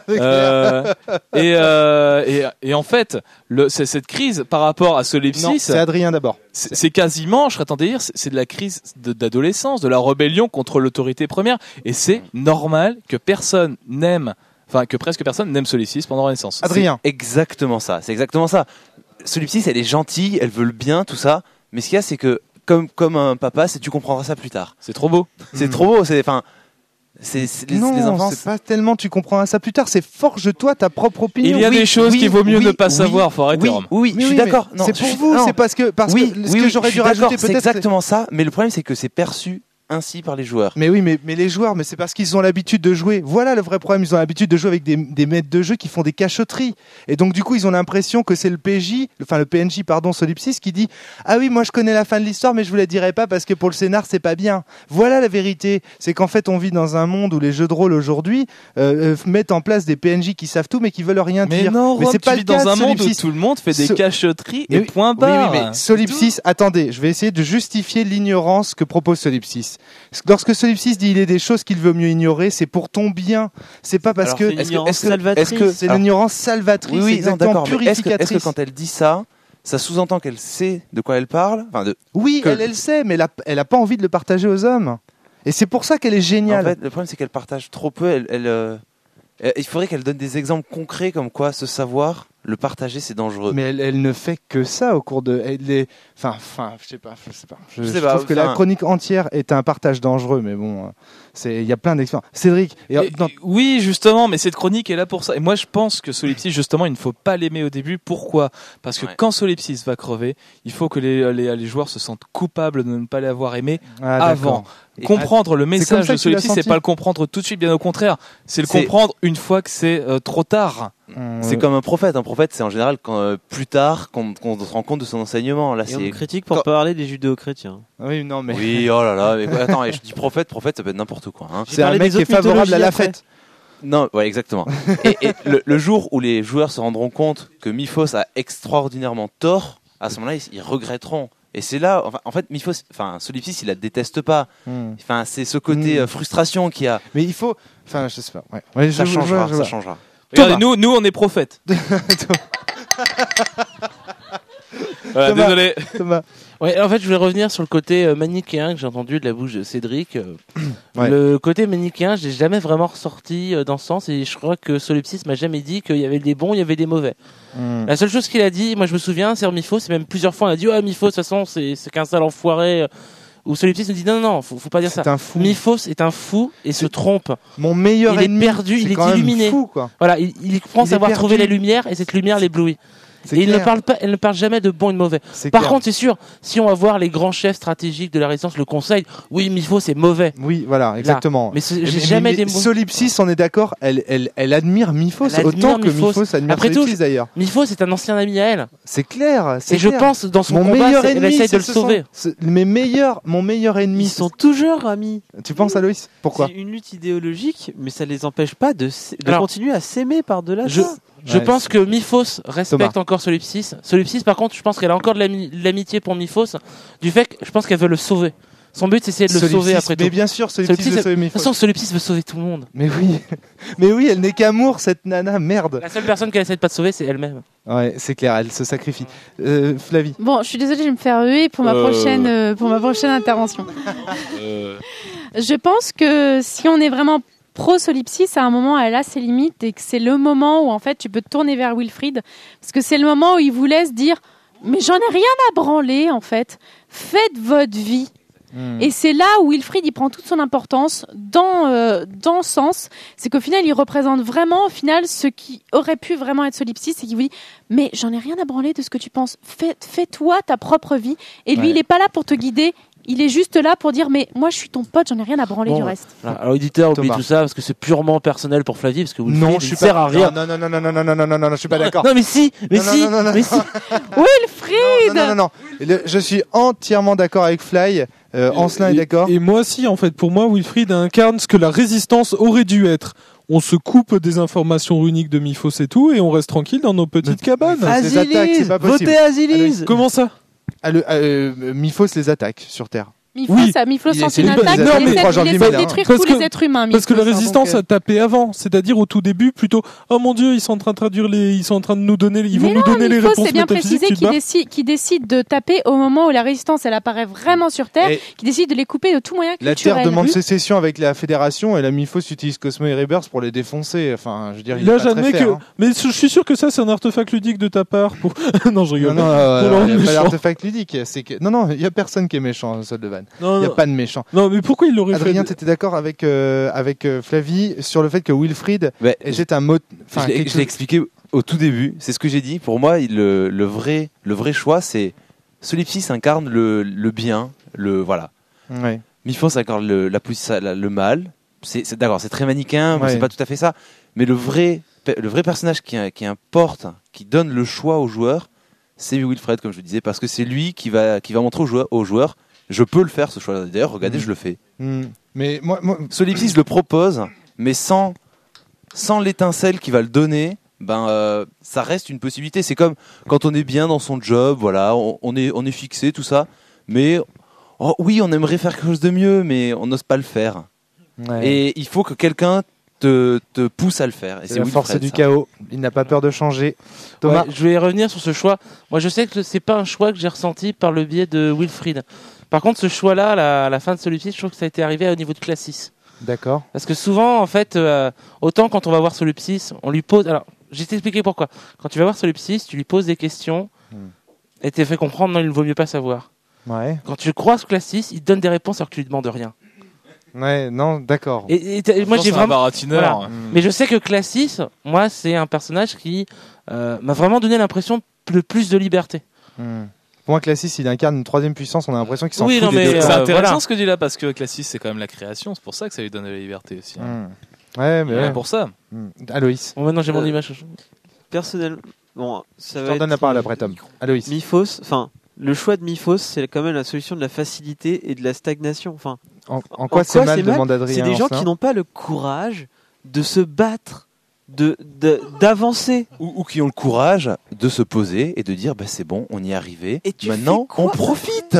euh, et, euh, et, et en fait, le, c'est, cette crise par rapport à Solipsis, non, c'est Adrien d'abord. C'est, c'est quasiment, je serais tenté de dire, c'est, c'est de la crise de, d'adolescence, de la rébellion contre l'autorité première. Et c'est normal que personne n'aime, enfin que presque personne n'aime Solipsis pendant la Renaissance. Adrien, c'est exactement ça. C'est exactement ça. Solipsis, elle est gentille, elle veut le bien, tout ça. Mais ce qu'il y a, c'est que comme comme un papa, c'est tu comprendras ça plus tard. C'est trop beau. C'est mmh. trop beau. C'est enfin. C'est, c'est, les, non, les enfants, c'est, c'est pas tellement tu comprendras ça plus tard, c'est forge-toi ta propre opinion. Il y a oui, des choses oui, qu'il vaut mieux oui, ne pas oui, savoir, faut arrêter. Oui, oui, oui je suis oui, d'accord. Non, c'est pour je, vous, non. c'est parce que, parce oui, que ce oui, que j'aurais dû rajouter peut-être. C'est exactement ça, mais le problème c'est que c'est perçu ainsi par les joueurs. Mais oui, mais, mais les joueurs, mais c'est parce qu'ils ont l'habitude de jouer. Voilà le vrai problème, ils ont l'habitude de jouer avec des, des maîtres de jeu qui font des cachotteries. Et donc du coup, ils ont l'impression que c'est le P J, enfin le P N J, pardon, Solipsis, qui dit « Ah oui, moi je connais la fin de l'histoire, mais je vous la dirai pas parce que pour le scénar, c'est pas bien. » Voilà la vérité. C'est qu'en fait, on vit dans un monde où les jeux de rôle aujourd'hui euh, mettent en place des P N J qui savent tout, mais qui veulent rien mais dire. Non, mais Rob, c'est pas tu le vis cas dans un de monde Solipsis. où tout le monde fait des So- cachotteries mais et oui, point barre. Oui, oui, mais Solipsis, attendez, je vais essayer de justifier l'ignorance que propose Solipsis. Lorsque Solipsis dit il y a des choses qu'il veut mieux ignorer, c'est pour ton bien. C'est pas parce Alors, que c'est l'ignorance est-ce que, salvatrice. est-ce que c'est Alors, l'ignorance salvatrice, oui, oui, exactement non, d'accord, mais est-ce que, purificatrice. est-ce que quand elle dit ça, ça sous-entend qu'elle sait de quoi elle parle, enfin de. Oui, que... elle, elle sait, mais elle a, elle a pas envie de le partager aux hommes. Et c'est pour ça qu'elle est géniale. En fait, le problème c'est qu'elle partage trop peu. Elle, elle, euh, elle, il faudrait qu'elle donne des exemples concrets comme quoi ce savoir, le partager, c'est dangereux. Mais elle, elle ne fait que ça au cours de. Elle est, enfin, enfin, je sais pas, je sais pas. Je, Je sais je pas, trouve que enfin- la chronique entière est un partage dangereux, mais bon, euh, c'est, il y a plein d'expériences. Cédric, et, Et- non, oui, justement, mais cette chronique est là pour ça. Et moi, je pense que Solipsis, justement, il ne faut pas l'aimer au début. Pourquoi ? Parce que Ouais. quand Solipsis va crever, il faut que les, les, les joueurs se sentent coupables de ne pas l'avoir aimé ah, avant. d'accord. Et- Comprendre le comme message ça de que tu l'as Solipsis, c'est senti pas le comprendre tout de suite, bien au contraire. C'est le C'est- comprendre une fois que c'est euh, trop tard. Hum, C'est euh, comme un prophète. Un prophète, c'est en général quand, euh, plus tard qu'on, qu'on se rend compte de son enseignement. Là, Et on c'est. me critique pour Quand- parler des judéo-chrétiens. Oui, non, mais Oui, oh là là. Mais, attends, et je dis prophète, prophète, ça peut être n'importe quoi. Hein. c'est un parlé mec des qui est autres favorable à mythologies la après. fête. Non, ouais, exactement. et et le, le jour où les joueurs se rendront compte que Miphos a extraordinairement tort, à ce moment-là, ils, ils regretteront. Et c'est là, enfin, en fait, Miphos, enfin, Solipsis, il la déteste pas. Hum. Enfin, c'est ce côté Mm. euh, frustration qui a. Mais il faut, enfin, je sais pas. Ouais. Ouais, Ça je- je- changera, je- je- ça changera. Regardez, nous, nous, on est prophètes. Voilà, Thomas. désolé. Thomas. Ouais, en fait, je voulais revenir sur le côté euh, manichéen que j'ai entendu de la bouche de Cédric. Euh, Ouais. Le côté manichéen, j'ai jamais vraiment ressorti euh, dans ce sens, et je crois que Solipsis m'a jamais dit qu'il y avait des bons, il y avait des mauvais. Hmm. La seule chose qu'il a dit, moi je me souviens, c'est Mifos, c'est même plusieurs fois, on a dit, ouais, Mifos, de toute façon, c'est, c'est qu'un sale enfoiré. Ou Solipsis nous dit, non, non, non, faut, faut pas dire C'est ça. un fou. Mifos est un fou et se trompe. Mon meilleur Il est ennemi. perdu, c'est il est quand même illuminé. fou, quoi. Voilà, il, il pense Il est avoir perdu. trouvé la lumière, et cette lumière l'éblouit. C'est Et il ne clair. parle pas, elle ne parle jamais de bon et de mauvais. C'est Par clair. contre, c'est sûr, si on va voir les grands chefs stratégiques de la résistance, le conseil, oui, Mifos c'est mauvais. Oui, voilà, exactement. Mais c'est- Mais- j'ai mais- jamais mais des mots. Solipsis, on est d'accord, elle, elle, elle admire Mifos Elle admire autant que Mifos. Mifos admire Après tout, Solipsis je- d'ailleurs. Mifos est un ancien ami à elle. C'est clair. C'est Et je clair. pense, dans son Mon combat, meilleur c'est- elle ennemi, essaye de c'est le ce sauver. sont- c'est- Mes meilleurs, mon meilleur ennemi. Ils sont toujours amis. Tu penses, Aloïs? Pourquoi? C'est une lutte idéologique, mais ça les empêche pas de, s- de Alors, continuer à s'aimer par-delà Je, ça. je Ouais, pense c'est- que Mifos respecte Thomas. encore Solipsis. Solipsis, par contre, je pense qu'elle a encore de l'ami- de l'amitié pour Mifos, du fait que je pense qu'elle veut le sauver. Son but, c'est essayer de le Solipsis, sauver après tout. Mais bien sûr, Solipsis Solipsis, veut sauver De toute Mifos. façon, Solipsis veut sauver tout le monde. Mais oui, mais oui, elle n'est qu'amour, cette nana, merde. La seule personne qu'elle essaie de pas de sauver, c'est elle-même. Ouais, c'est clair, elle se sacrifie. Euh, Flavie. Bon, je suis désolée, je vais me faire huer pour ma Euh. prochaine, euh, pour ma prochaine intervention. Euh, Je pense que si on est vraiment pro-Solipsis, à un moment, elle a ses limites et que c'est le moment où, en fait, tu peux te tourner vers Wilfried. Parce que c'est le moment où il vous laisse dire « Mais j'en ai rien à branler, en fait. Faites votre vie. » Et c'est là où Wilfried, il prend toute son importance dans, euh, dans ce sens. C'est qu'au final, il représente vraiment, au final, ce qui aurait pu vraiment être Solipsis. C'est qu'il vous dit « Mais j'en ai rien à branler de ce que tu penses. Fais, fais-toi ta propre vie. » Et lui, Ouais. il est pas là pour te guider. Il est juste là pour dire « Mais moi, je suis ton pote, j'en ai rien à branler Bon, du reste. » Voilà. Alors, éditeur, oublie Thomas. tout ça parce que c'est purement personnel pour Flavie, parce que Wilfried, Non, il je suis sert pas. à rien. Non, non, non, non, non, non, non, non, non, non, je suis pas d'accord. Non, mais si, mais Non, non, si, non, non, non, mais non. si. Wilfried Non, non, non, non. Le- je suis entièrement d'accord avec Fly. Euh, Ancelin est Et- d'accord. Et moi aussi, en fait, pour moi, Wilfried incarne ce que la résistance aurait dû être. On se coupe des informations runiques de Mifos et tout, et on reste tranquille dans nos petites cabanes. Ah, les attaques, c'est pas possible. Votez Azilis. Comment ça? Ah, le- euh, Mifos les attaque sur Terre. Mifos, Oui. ça, Mifos Il lance essaie une de- attaque, il il essaie essaie, de- trois jours il du essaie de mille, hein. détruire Parce tous que- les êtres humains. Parce que la Mifos, hein, résistance donc, euh, a tapé avant, c'est-à-dire au tout début, plutôt oh mon dieu, ils sont en train de traduire les, ils sont en train de nous donner, ils vont Mais nous non, donner les Mifos, réponses c'est bien métaphysiques. précisé tu te qu'il barres. décide, qu'il décide de taper au moment où la résistance elle apparaît vraiment sur Terre, Et qu'il décide de les couper de tout moyen la culturel. Terre demande Oui. sécession avec la Fédération et la Mifos utilise Cosmo et Rebirth pour les défoncer. Enfin, je veux dire, il est Là, pas très j'admets fair, que, hein. mais je suis sûr que ça, c'est un artefact ludique de ta part pour. non, je rigole. Non, non, Pour euh, le il rendre n'y a pas méchant. d'artefact ludique. C'est que... Non, non, il n'y a personne qui est méchant, Sol de Van. Non, Il n'y a non. pas de méchant. Non, mais pourquoi il l'aurait Adrien, fait tu étais d'accord avec, euh, avec euh, Flavie sur le fait que Wilfried Ouais, était un mot. Enfin, je l'ai- quelque je l'ai chose- expliqué au tout début. C'est ce que j'ai dit. Pour moi, il- le, le vrai, le vrai choix, c'est Solipsis incarne le, le bien, le voilà. Ouais. Mifos incarne le, la, poussa- la- le mal. C'est, c'est- d'accord, c'est très manichéen, mais Ouais. c'est pas tout à fait ça. Mais le vrai, pe- le vrai personnage qui, qui importe, qui donne le choix aux joueurs, c'est Wilfred, comme je le disais, parce que c'est lui qui va, qui va montrer aux joueurs, aux joueurs, je peux le faire ce choix. D'ailleurs, regardez, Mhm. je le fais. Hmm. Mais moi, moi Solipsis le propose, mais sans, sans l'étincelle qui va le donner, ben, euh, ça reste une possibilité. C'est comme quand on est bien dans son job, voilà, on, on est, on est fixé, tout ça, mais oh, oui, on aimerait faire quelque chose de mieux, mais on n'ose pas le faire. ouais. Et il faut que quelqu'un te, te pousse à le faire. Et c'est la force Wilfred, du ça. chaos. Il n'a pas peur de changer. Thomas. Ouais, je vais revenir sur ce choix. Moi, je sais que c'est pas un choix que j'ai ressenti par le biais de Wilfried. Par contre, ce choix-là, à la, à la fin de Solipsis, je trouve que ça a été arrivé au niveau de Classis. D'accord. Parce que souvent, en fait, euh, autant quand on va voir Solipsis, on lui pose. Alors, je vais t'expliquer pourquoi. Quand tu vas voir Solipsis, tu lui poses des questions Hmm. et t'es fait comprendre, non, il ne vaut mieux pas savoir. Ouais. Quand tu croises Classis, il te donne des réponses alors que tu lui demandes rien. Ouais, non, d'accord. Et, et t'as- et moi, je pense j'ai que c'est un vraiment. baratineur. Voilà. Mais je sais que Classis, moi, c'est un personnage qui euh, m'a vraiment donné l'impression de plus de liberté. Hmm. Pour moi, Classis, il incarne une troisième puissance. On a l'impression qu'il s'en Oui, fout non, des mais, deux. euh, C'est intéressant voilà. ce que tu dis là, parce que Classis, c'est quand même la création. C'est pour ça que ça lui donne de la liberté aussi. hein. Hmm. Ouais, mais Ouais, ouais. pour ça. Hmm. Aloïs. Bon, maintenant, j'ai mon Euh, image. Personnellement, bon, ça Je va t'en donne être, la parole euh, après, Tom. Aloïs. Mifos, enfin, le choix de Mifos, c'est quand même la solution de la facilité et de la stagnation. Enfin, En, en quoi c'est mal, demande Adrien. c'est des gens Ancelin. qui n'ont pas le courage de se battre, de de- d'avancer. Ou, ou qui ont le courage de se poser et de dire bah, c'est bon, on y est arrivé. Et tu Maintenant, fais quoi on profite.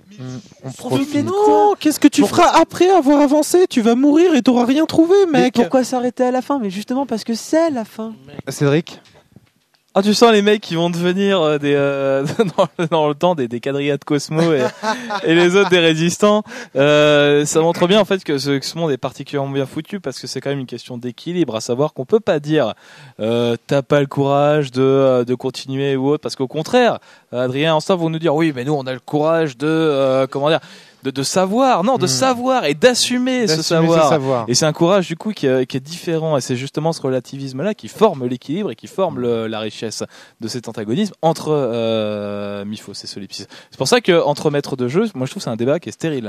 On Profitez profite. de Non, qu'est-ce que tu Pourquoi- feras après avoir avancé? Tu vas mourir et t'auras rien trouvé, Mais mec. pourquoi s'arrêter à la fin? Mais justement parce que c'est la fin. Cédric. Ah, tu sens les mecs qui vont devenir euh, des euh, dans, le, dans le temps des, des quadrillas de Cosmo et, et les autres des résistants. Euh, ça montre bien en fait que ce, que ce monde est particulièrement bien foutu parce que c'est quand même une question d'équilibre, à savoir qu'on peut pas dire euh, t'as pas le courage de de continuer ou autre, parce qu'au contraire, Adrien et Anstar vont nous dire oui, mais nous on a le courage de euh, comment dire. De, de savoir, non, de mmh. savoir et d'assumer, d'assumer ce, savoir. ce savoir. Et c'est un courage du coup qui, euh, qui est différent. Et c'est justement ce relativisme-là qui forme l'équilibre et qui forme le, la richesse de cet antagonisme entre euh, Miphos et Solipsis. C'est pour ça que entre maîtres de jeu, moi je trouve que c'est un débat qui est stérile.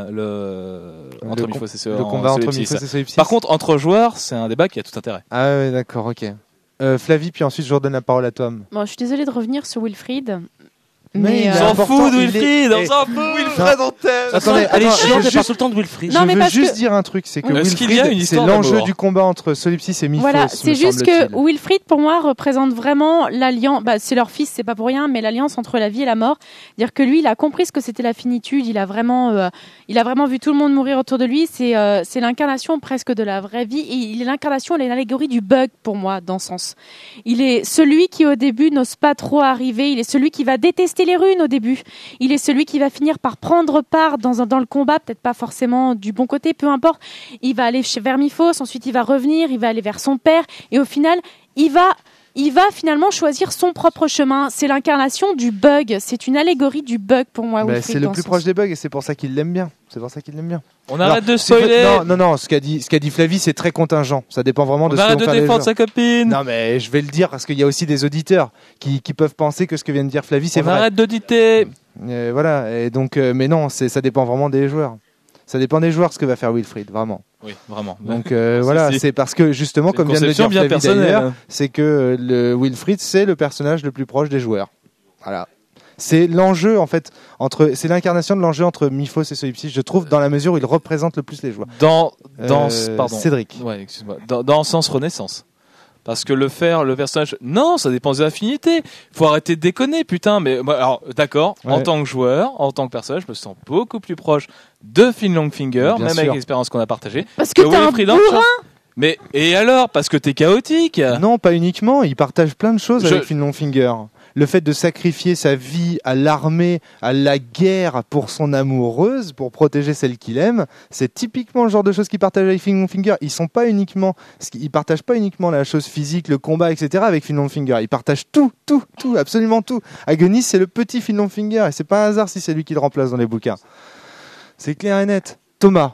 Le, entre le, Miphos et Solipsis. Le combat entre Miphos et Solipsis. Par contre, entre joueurs, c'est un débat qui a tout intérêt. Ah ouais, d'accord, ok. Euh, Flavie, puis ensuite je redonne la parole à Tom. Bon, je suis désolée de revenir sur Wilfried. Mais, mais on s'en euh, fout de Wilfried, on s'en fout. Wilfried en thème. Attendez, elle est chiante, elle parle tout le temps de Wilfried. Je non, mais veux juste que... dire un truc, c'est que oui. Wilfried, c'est l'enjeu du combat entre Solipsis et Miphos. Voilà, c'est juste que Wilfried, pour moi, représente vraiment l'alliance. Bah, c'est leur fils, c'est pas pour rien, mais l'alliance entre la vie et la mort. Dire que lui, il a compris ce que c'était la finitude. Il a vraiment, euh, il a vraiment vu tout le monde mourir autour de lui. C'est, euh, c'est l'incarnation presque de la vraie vie. Et il est l'incarnation, il est l'allégorie du bug pour moi, dans ce sens. Il est celui qui, au début, n'ose pas trop arriver. Il est celui qui va détester les runes au début. Il est celui qui va finir par prendre part dans, un, dans le combat, peut-être pas forcément du bon côté, peu importe. Il va aller chez, vers Miphos, ensuite il va revenir, il va aller vers son père, et au final, il va, il va finalement choisir son propre chemin. C'est l'incarnation du bug, c'est une allégorie du bug pour moi. Bah, c'est le plus proche des bugs et c'est pour ça qu'il l'aime bien. C'est pour ça qu'il l'aime bien. On arrête Alors, de spoiler. Non, non, non. Ce qu'a dit, ce qu'a dit Flavie, c'est très contingent. Ça dépend vraiment on de ce arrête que de défendre sa copine. Non, mais je vais le dire parce qu'il y a aussi des auditeurs qui, qui peuvent penser que ce que vient de dire Flavie, c'est on vrai. Arrête d'auditer. Et voilà. Et donc, euh, mais non, c'est, ça dépend vraiment des joueurs. Ça dépend des joueurs ce que va faire Wilfried, vraiment. Oui, vraiment. Donc euh, voilà, c'est parce que justement, comme vient de le dire Flavie d'ailleurs, c'est que le Wilfried, c'est le personnage le plus proche des joueurs. Voilà. C'est l'enjeu en fait entre, c'est l'incarnation de l'enjeu entre Miphos et Solipsis, je trouve, dans la mesure où il représente le plus les joueurs. Dans, dans, euh, pardon. Cédric. Ouais, excuse-moi. Dans, dans le sens Renaissance. Parce que le faire, le personnage, non, ça dépend des affinités. Faut arrêter de déconner, putain. Mais alors, d'accord. Ouais. En tant que joueur, en tant que personnage, je me sens beaucoup plus proche de Finn Longfinger, même sûr. Avec l'expérience qu'on a partagée. Parce que, que t'es un bourrin. Mais et alors, parce que t'es chaotique. Non, pas uniquement. Il partage plein de choses je... avec Finn Longfinger. Le fait de sacrifier sa vie à l'armée, à la guerre pour son amoureuse, pour protéger celle qu'il aime, c'est typiquement le genre de choses qu'il partage avec Finn Longfinger. Ils sont pas uniquement, ils partagent pas uniquement la chose physique, le combat, et cetera avec Finn Longfinger. Ils partagent tout, tout, tout, absolument tout. Agonis, c'est le petit Finn Longfinger et c'est pas un hasard si c'est lui qui le remplace dans les bouquins. C'est clair et net. Thomas.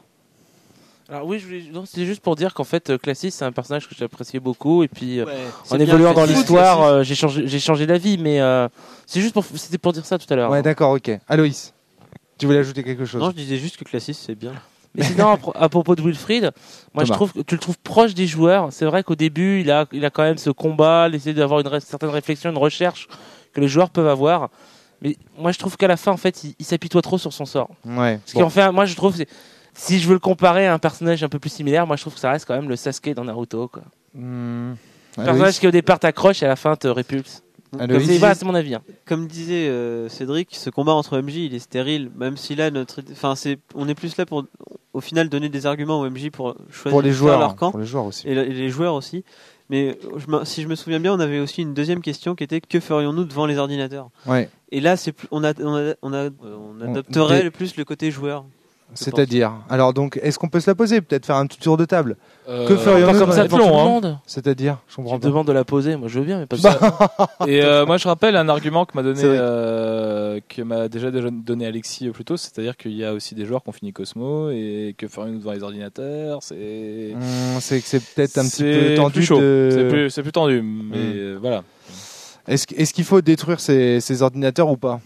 Alors oui, je voulais... non, c'est juste pour dire qu'en fait, Classis, c'est un personnage que j'appréciais beaucoup, et puis ouais, en évoluant dans l'histoire, euh, j'ai changé, j'ai changé d'avis, mais euh, c'est juste pour, c'était pour dire ça tout à l'heure. Ouais, hein. D'accord, ok. Aloïs, tu voulais ajouter quelque chose? Non, je disais juste que Classis, c'est bien. Mais sinon, à, pro- à propos de Wilfried, moi Thomas. je trouve que tu le trouves proche des joueurs. C'est vrai qu'au début, il a, il a quand même ce combat, l'essayer d'avoir une ré- certaine réflexion, une recherche que les joueurs peuvent avoir. Mais moi, je trouve qu'à la fin, en fait, il, il s'apitoie trop sur son sort. Ouais. Ce bon. qui en fait, moi, je trouve, c'est, si je veux le comparer à un personnage un peu plus similaire, moi je trouve que ça reste quand même le Sasuke dans Naruto, quoi. Mmh. Un personnage qui au départ t'accroche et à la fin te répulse. Comme c'est, voilà, c'est mon avis. Hein. Comme disait euh, Cédric, ce combat entre M J il est stérile, même si là notre, enfin c'est, on est plus là pour au final donner des arguments au M J pour choisir pour les joueurs, leur camp, pour les joueurs aussi. Et, le, et les joueurs aussi. Mais je me, si je me souviens bien, on avait aussi une deuxième question qui était que ferions-nous devant les ordinateurs. Ouais. Et là c'est plus, on a, on a, on, a, on adopterait on, le plus le côté joueur. C'est-à-dire, alors donc, est-ce qu'on peut se la poser, peut-être faire un petit tour de table? euh, Que ferions-nous comme ça, long, hein. C'est-à-dire, je comprends pas. Tu demandes de la poser, moi je veux bien, mais pas ça. Et euh, moi je rappelle un argument que m'a donné, euh, que m'a déjà donné Alexis plus tôt, c'est-à-dire qu'il y a aussi des joueurs qui ont fini Cosmo et que ferions-nous devant les ordinateurs. C'est, mmh, c'est que c'est peut-être un c'est petit peu tendu. Plus chaud. De... C'est plus, c'est plus tendu, mais mmh. euh, voilà. Est-ce, est-ce qu'il faut détruire ces, ces ordinateurs ou pas?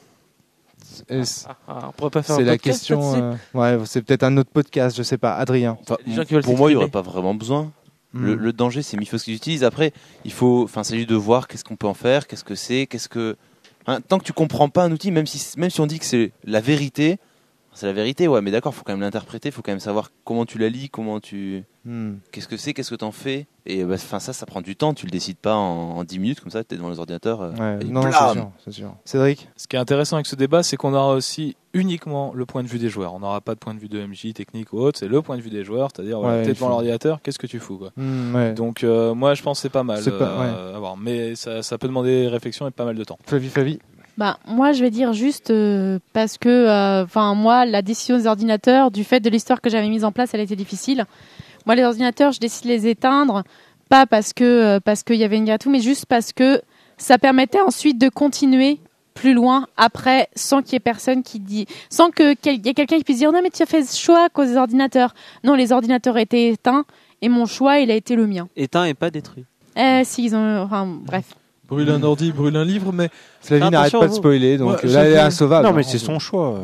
Ah, ah, ah, on pourrait pas faire c'est un la podcast, question. Euh, ouais, c'est peut-être un autre podcast, je sais pas. Adrien. Enfin, m- pour moi, il n'y aurait pas vraiment besoin. Mm. Le, le danger, c'est Miphos qui l'utilise. Après, il faut, enfin, c'est juste de voir qu'est-ce qu'on peut en faire, qu'est-ce que c'est, qu'est-ce que. Hein, tant que tu comprends pas un outil, même si même si on dit que c'est la vérité, C'est la vérité, ouais, mais d'accord, faut quand même l'interpréter, faut quand même savoir comment tu la lis, comment tu. Hmm. Qu'est-ce que c'est, qu'est-ce que t'en fais. Et bah, ça, ça prend du temps, tu le décides pas en, en dix minutes, comme ça, t'es devant les ordinateurs. Euh, Ouais, et non, blam. c'est sûr, c'est sûr. Cédric. Ce qui est intéressant avec ce débat, c'est qu'on aura aussi uniquement le point de vue des joueurs. On n'aura pas de point de vue de M J, technique ou autre, c'est le point de vue des joueurs, c'est-à-dire voilà, Ouais, t'es il devant faut- l'ordinateur, qu'est-ce que tu fous quoi. Hmm, ouais. Donc euh, moi je pense que c'est pas mal C'est pas- euh, à voir. Mais ça, ça peut demander réflexion et pas mal de temps. Flavie, Flavie. Bah, moi, je vais dire juste euh, parce que, enfin, moi, la décision des ordinateurs, du fait de l'histoire que j'avais mise en place, elle était difficile. Moi, les ordinateurs, je décide de les éteindre, pas parce que euh, parce qu'il y avait une guerre et tout, mais juste parce que ça permettait ensuite de continuer plus loin après, sans qu'il y ait personne qui dit, sans que quel- y ait quelqu'un qui puisse dire non mais tu as fait ce choix à cause des ordinateurs. Non, les ordinateurs étaient éteints et mon choix, il a été le mien. Éteint et pas détruit. Eh, si ils ont, enfin, bref. Brûle un ordi, brûle un livre, mais Flavie Fais n'arrête attention, pas de vous. spoiler, donc Ouais, là, elle est j'ai- insauvable. Non, mais hein. c'est son choix.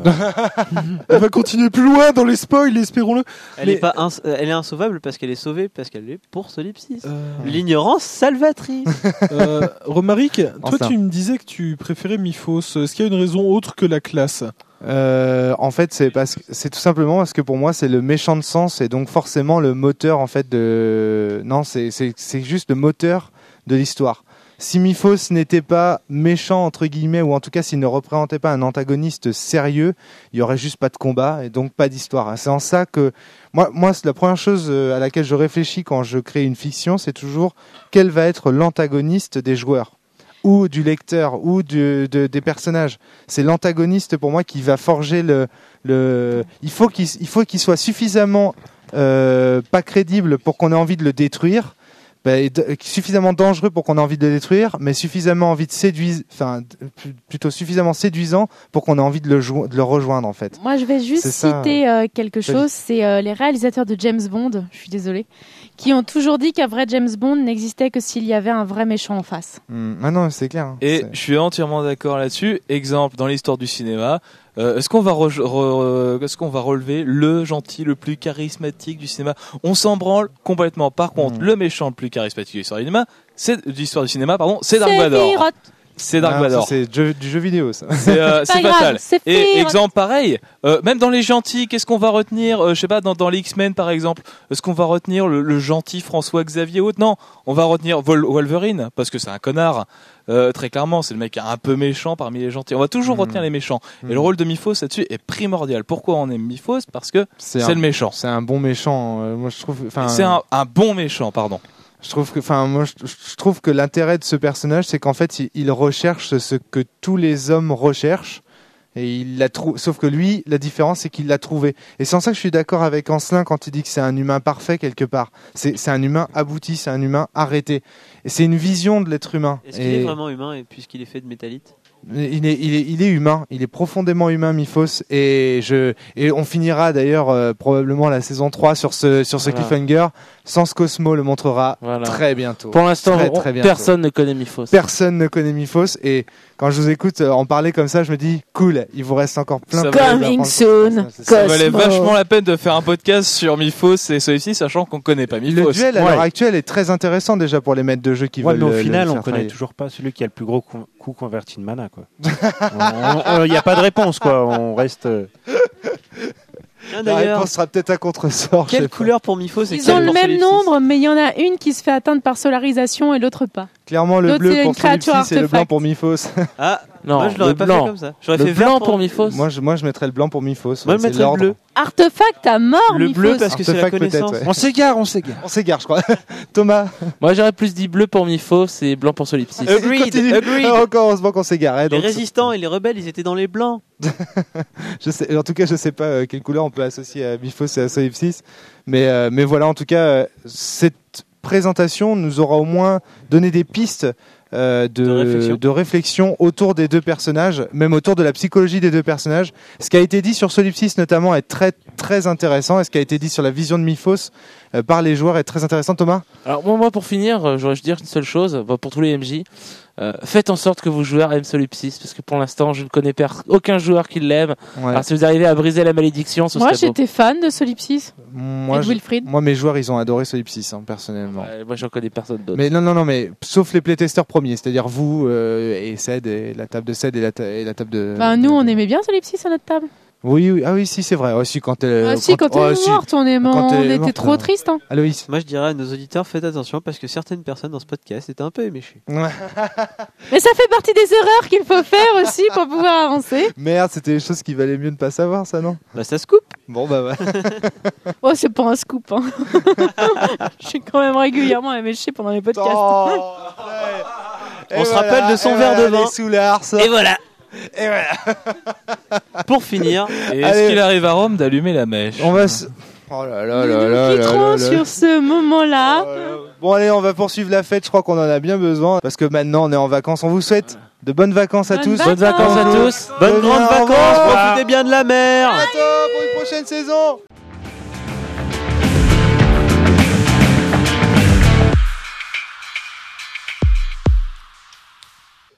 elle va continuer plus loin dans les spoils, espérons-le. Elle Mais- est pas ins- euh, elle est insauvable parce qu'elle est sauvée parce qu'elle est pour Solipsis. Euh, L'ignorance salvatrice. euh, Romaric, toi Enfin. tu me disais que tu préférais Miphos. Est-ce qu'il y a une raison autre que la classe? Euh, en fait, c'est parce que c'est tout simplement parce que pour moi, c'est le méchant de sens et donc forcément le moteur en fait de. Non, c'est c'est c'est juste le moteur de l'histoire. Si Miphos n'était pas méchant entre guillemets ou en tout cas s'il ne représentait pas un antagoniste sérieux, il y aurait juste pas de combat et donc pas d'histoire. C'est en ça que moi, moi, c'est la première chose à laquelle je réfléchis quand je crée une fiction, c'est toujours quel va être l'antagoniste des joueurs ou du lecteur ou du, de, des personnages. C'est l'antagoniste pour moi qui va forger le. le... Il faut qu'il il faut qu'il soit suffisamment euh, pas crédible pour qu'on ait envie de le détruire. Bah, et de- suffisamment dangereux pour qu'on ait envie de le détruire, mais suffisamment envie de séduire, enfin d- plutôt suffisamment séduisant pour qu'on ait envie de le, jo- de le rejoindre en fait. Moi, je vais juste C'est ça. citer euh, quelque Vas-y. chose. C'est euh, les réalisateurs de James Bond, je suis désolée, qui ont toujours dit qu'un vrai James Bond n'existait que s'il y avait un vrai méchant en face. Hum, ah non, c'est clair. hein. Et C'est- je suis entièrement d'accord là-dessus. Exemple, dans l'histoire du cinéma, euh, est-ce qu'on va, re- re- est-ce qu'on va relever le gentil le plus charismatique du cinéma? On s'en branle complètement. Par contre, Mm. le méchant le plus charismatique de l'histoire du cinéma, c'est de l'histoire du cinéma, pardon, c'est Dark Vador. Sephiroth. C'est Dark Ah, ça, Vador. c'est jeu- du jeu vidéo ça. C'est euh, Pas c'est grave, fatal. c'est Et Sephiroth. exemple pareil, euh, même dans les gentils, qu'est-ce qu'on va retenir euh, Je sais pas, dans, dans les X-Men par exemple, est-ce qu'on va retenir le, le gentil François Xavier ou autre? Non, on va retenir Vol- Wolverine parce que c'est un connard. Euh, très clairement, c'est le mec un peu méchant parmi les gentils. On va toujours Mhm. retenir les méchants. Mhm. Et le rôle de Miphos là-dessus est primordial. Pourquoi on aime Miphos? Parce que c'est un, le méchant. C'est un bon méchant. euh, moi je trouve. Enfin, C'est un, un bon méchant, pardon. Je trouve que, enfin, moi, je, je trouve que l'intérêt de ce personnage, c'est qu'en fait, il, il recherche ce que tous les hommes recherchent, et il l'a trouvé. Sauf que lui, la différence, c'est qu'il l'a trouvé. Et c'est en ça que je suis d'accord avec Ancelin quand il dit que c'est un humain parfait quelque part. C'est, c'est un humain abouti, c'est un humain arrêté. Et c'est une vision de l'être humain. Est-ce qu'il Et est vraiment humain et puisqu'il est fait de métallite? il est, il est, il est humain. Il est profondément humain, Miphos. Et je, et on finira d'ailleurs euh, probablement la saison trois sur ce, sur ce Voilà. cliffhanger. Sans Cosmo le montrera Voilà. très bientôt. Pour l'instant, Très, on- très bientôt. personne ne connaît Miphos. Personne ne connaît Miphos et quand je vous écoute euh, en parler comme ça, je me dis cool, il vous reste encore plein Ça de va. choses à Coming apprendre. soon. C'est ça. Ça valait Cosmo. vachement la peine de faire un podcast sur Miphos et celui-ci, sachant qu'on connaît pas Miphos. Le duel à Ouais. l'heure actuelle est très intéressant déjà pour les maîtres de jeu qui Ouais, veulent mais au le- le final, faire on connaît travailler. toujours pas celui qui a le plus gros con- coup converti de mana, quoi. Il n'y a pas de réponse, quoi. On reste. euh, Tiens, La d'ailleurs, réponse sera peut-être un contresort. je sais quelle pas. couleur pour Miphos et Ils quelle ont le pour même Solipsis? nombre, mais il y en a une qui se fait atteindre par solarisation et l'autre pas. Clairement le L'autre, bleu c'est pour une créature Solipsis et le blanc artefact. pour Miphos. Ah, Non, moi je l'aurais le pas blanc. fait comme ça. J'aurais Le fait blanc vert pour Miphos. moi, je, moi je mettrais le blanc pour Miphos. Moi ouais, je c'est mettrais le l'ordre. bleu. Artefact à mort, Le Miphos. bleu parce que c'est la Artefact, peut-être, connaissance. ouais. On s'égare, on s'égare. On s'égare, je crois. Thomas. Moi, j'aurais plus dit bleu pour Miphos et blanc pour Solipsis. Agreed, Continue. agreed. Ah, encore heureusement qu'on s'égare. hein, Les donc, résistants et les rebelles, ils étaient dans les blancs. je sais, en tout cas, je sais pas euh, quelle couleur on peut associer à Miphos et à Solipsis, mais euh, mais voilà, en tout cas, euh, cette présentation nous aura au moins donné des pistes euh, de, De réflexion. de réflexion autour des deux personnages, même autour de la psychologie des deux personnages. Ce qui a été dit sur Solipsis notamment est très très intéressant, et ce qui a été dit sur la vision de Miphos euh, par les joueurs est très intéressant. Thomas. Alors moi, moi pour finir, euh, j'aurais juste dire une seule chose, bah, pour tous les M J, euh, faites en sorte que vos joueurs aiment Solipsis, parce que pour l'instant, je ne connais per- aucun joueur qui l'aime. Ouais. Alors si vous arrivez à briser la malédiction, ce Moi, serait beau. j'étais fan de Solipsis Moi, et de je- Wilfried. moi, mes joueurs, ils ont adoré Solipsis, hein, personnellement. Ouais, moi, j'en connais personne d'autre. Mais non, non, non, mais sauf les playtesters premiers, c'est-à-dire vous euh, et Ced et la table de Ced et la, ta- et la table de. Bah, nous, de- on aimait bien Solipsis à notre table. Oui, oui, ah oui, si, c'est vrai. Oh, si, quand elle, Ah si, quand oh, elle est si. morte, on, est, Quand on elle est était morte, trop euh. tristes. Hein. Aloïs. Moi, je dirais à nos auditeurs, faites attention parce que certaines personnes dans ce podcast étaient un peu éméchées. Mais ça fait partie des erreurs qu'il faut faire aussi pour pouvoir avancer. Merde, c'était des choses qu'il valait mieux ne pas savoir, ça, non? Bah, ça se coupe. Bon, bah, ouais. Oh, c'est pas un scoop. Hein. Je suis quand même régulièrement éméchée pendant les podcasts. Oh, ouais. On Et se voilà, rappelle de son et verre voilà, de vin. les soulards, ça. Et voilà. Et voilà. Pour finir, Et est-ce Allez. qu'il arrive à Rome d'allumer la mèche? On va se... Oh là là Nous là nous là là quitterons là là. sur ce moment-là. Bon, allez, on va poursuivre la fête. Je crois qu'on en a bien besoin parce que maintenant on est en vacances. On vous souhaite de bonnes vacances à Bonnes tous. vacances. bonnes vacances à tous. Bonnes Bonne grandes au vacances. revoir. Profitez bien de la mer. À bientôt pour une prochaine saison.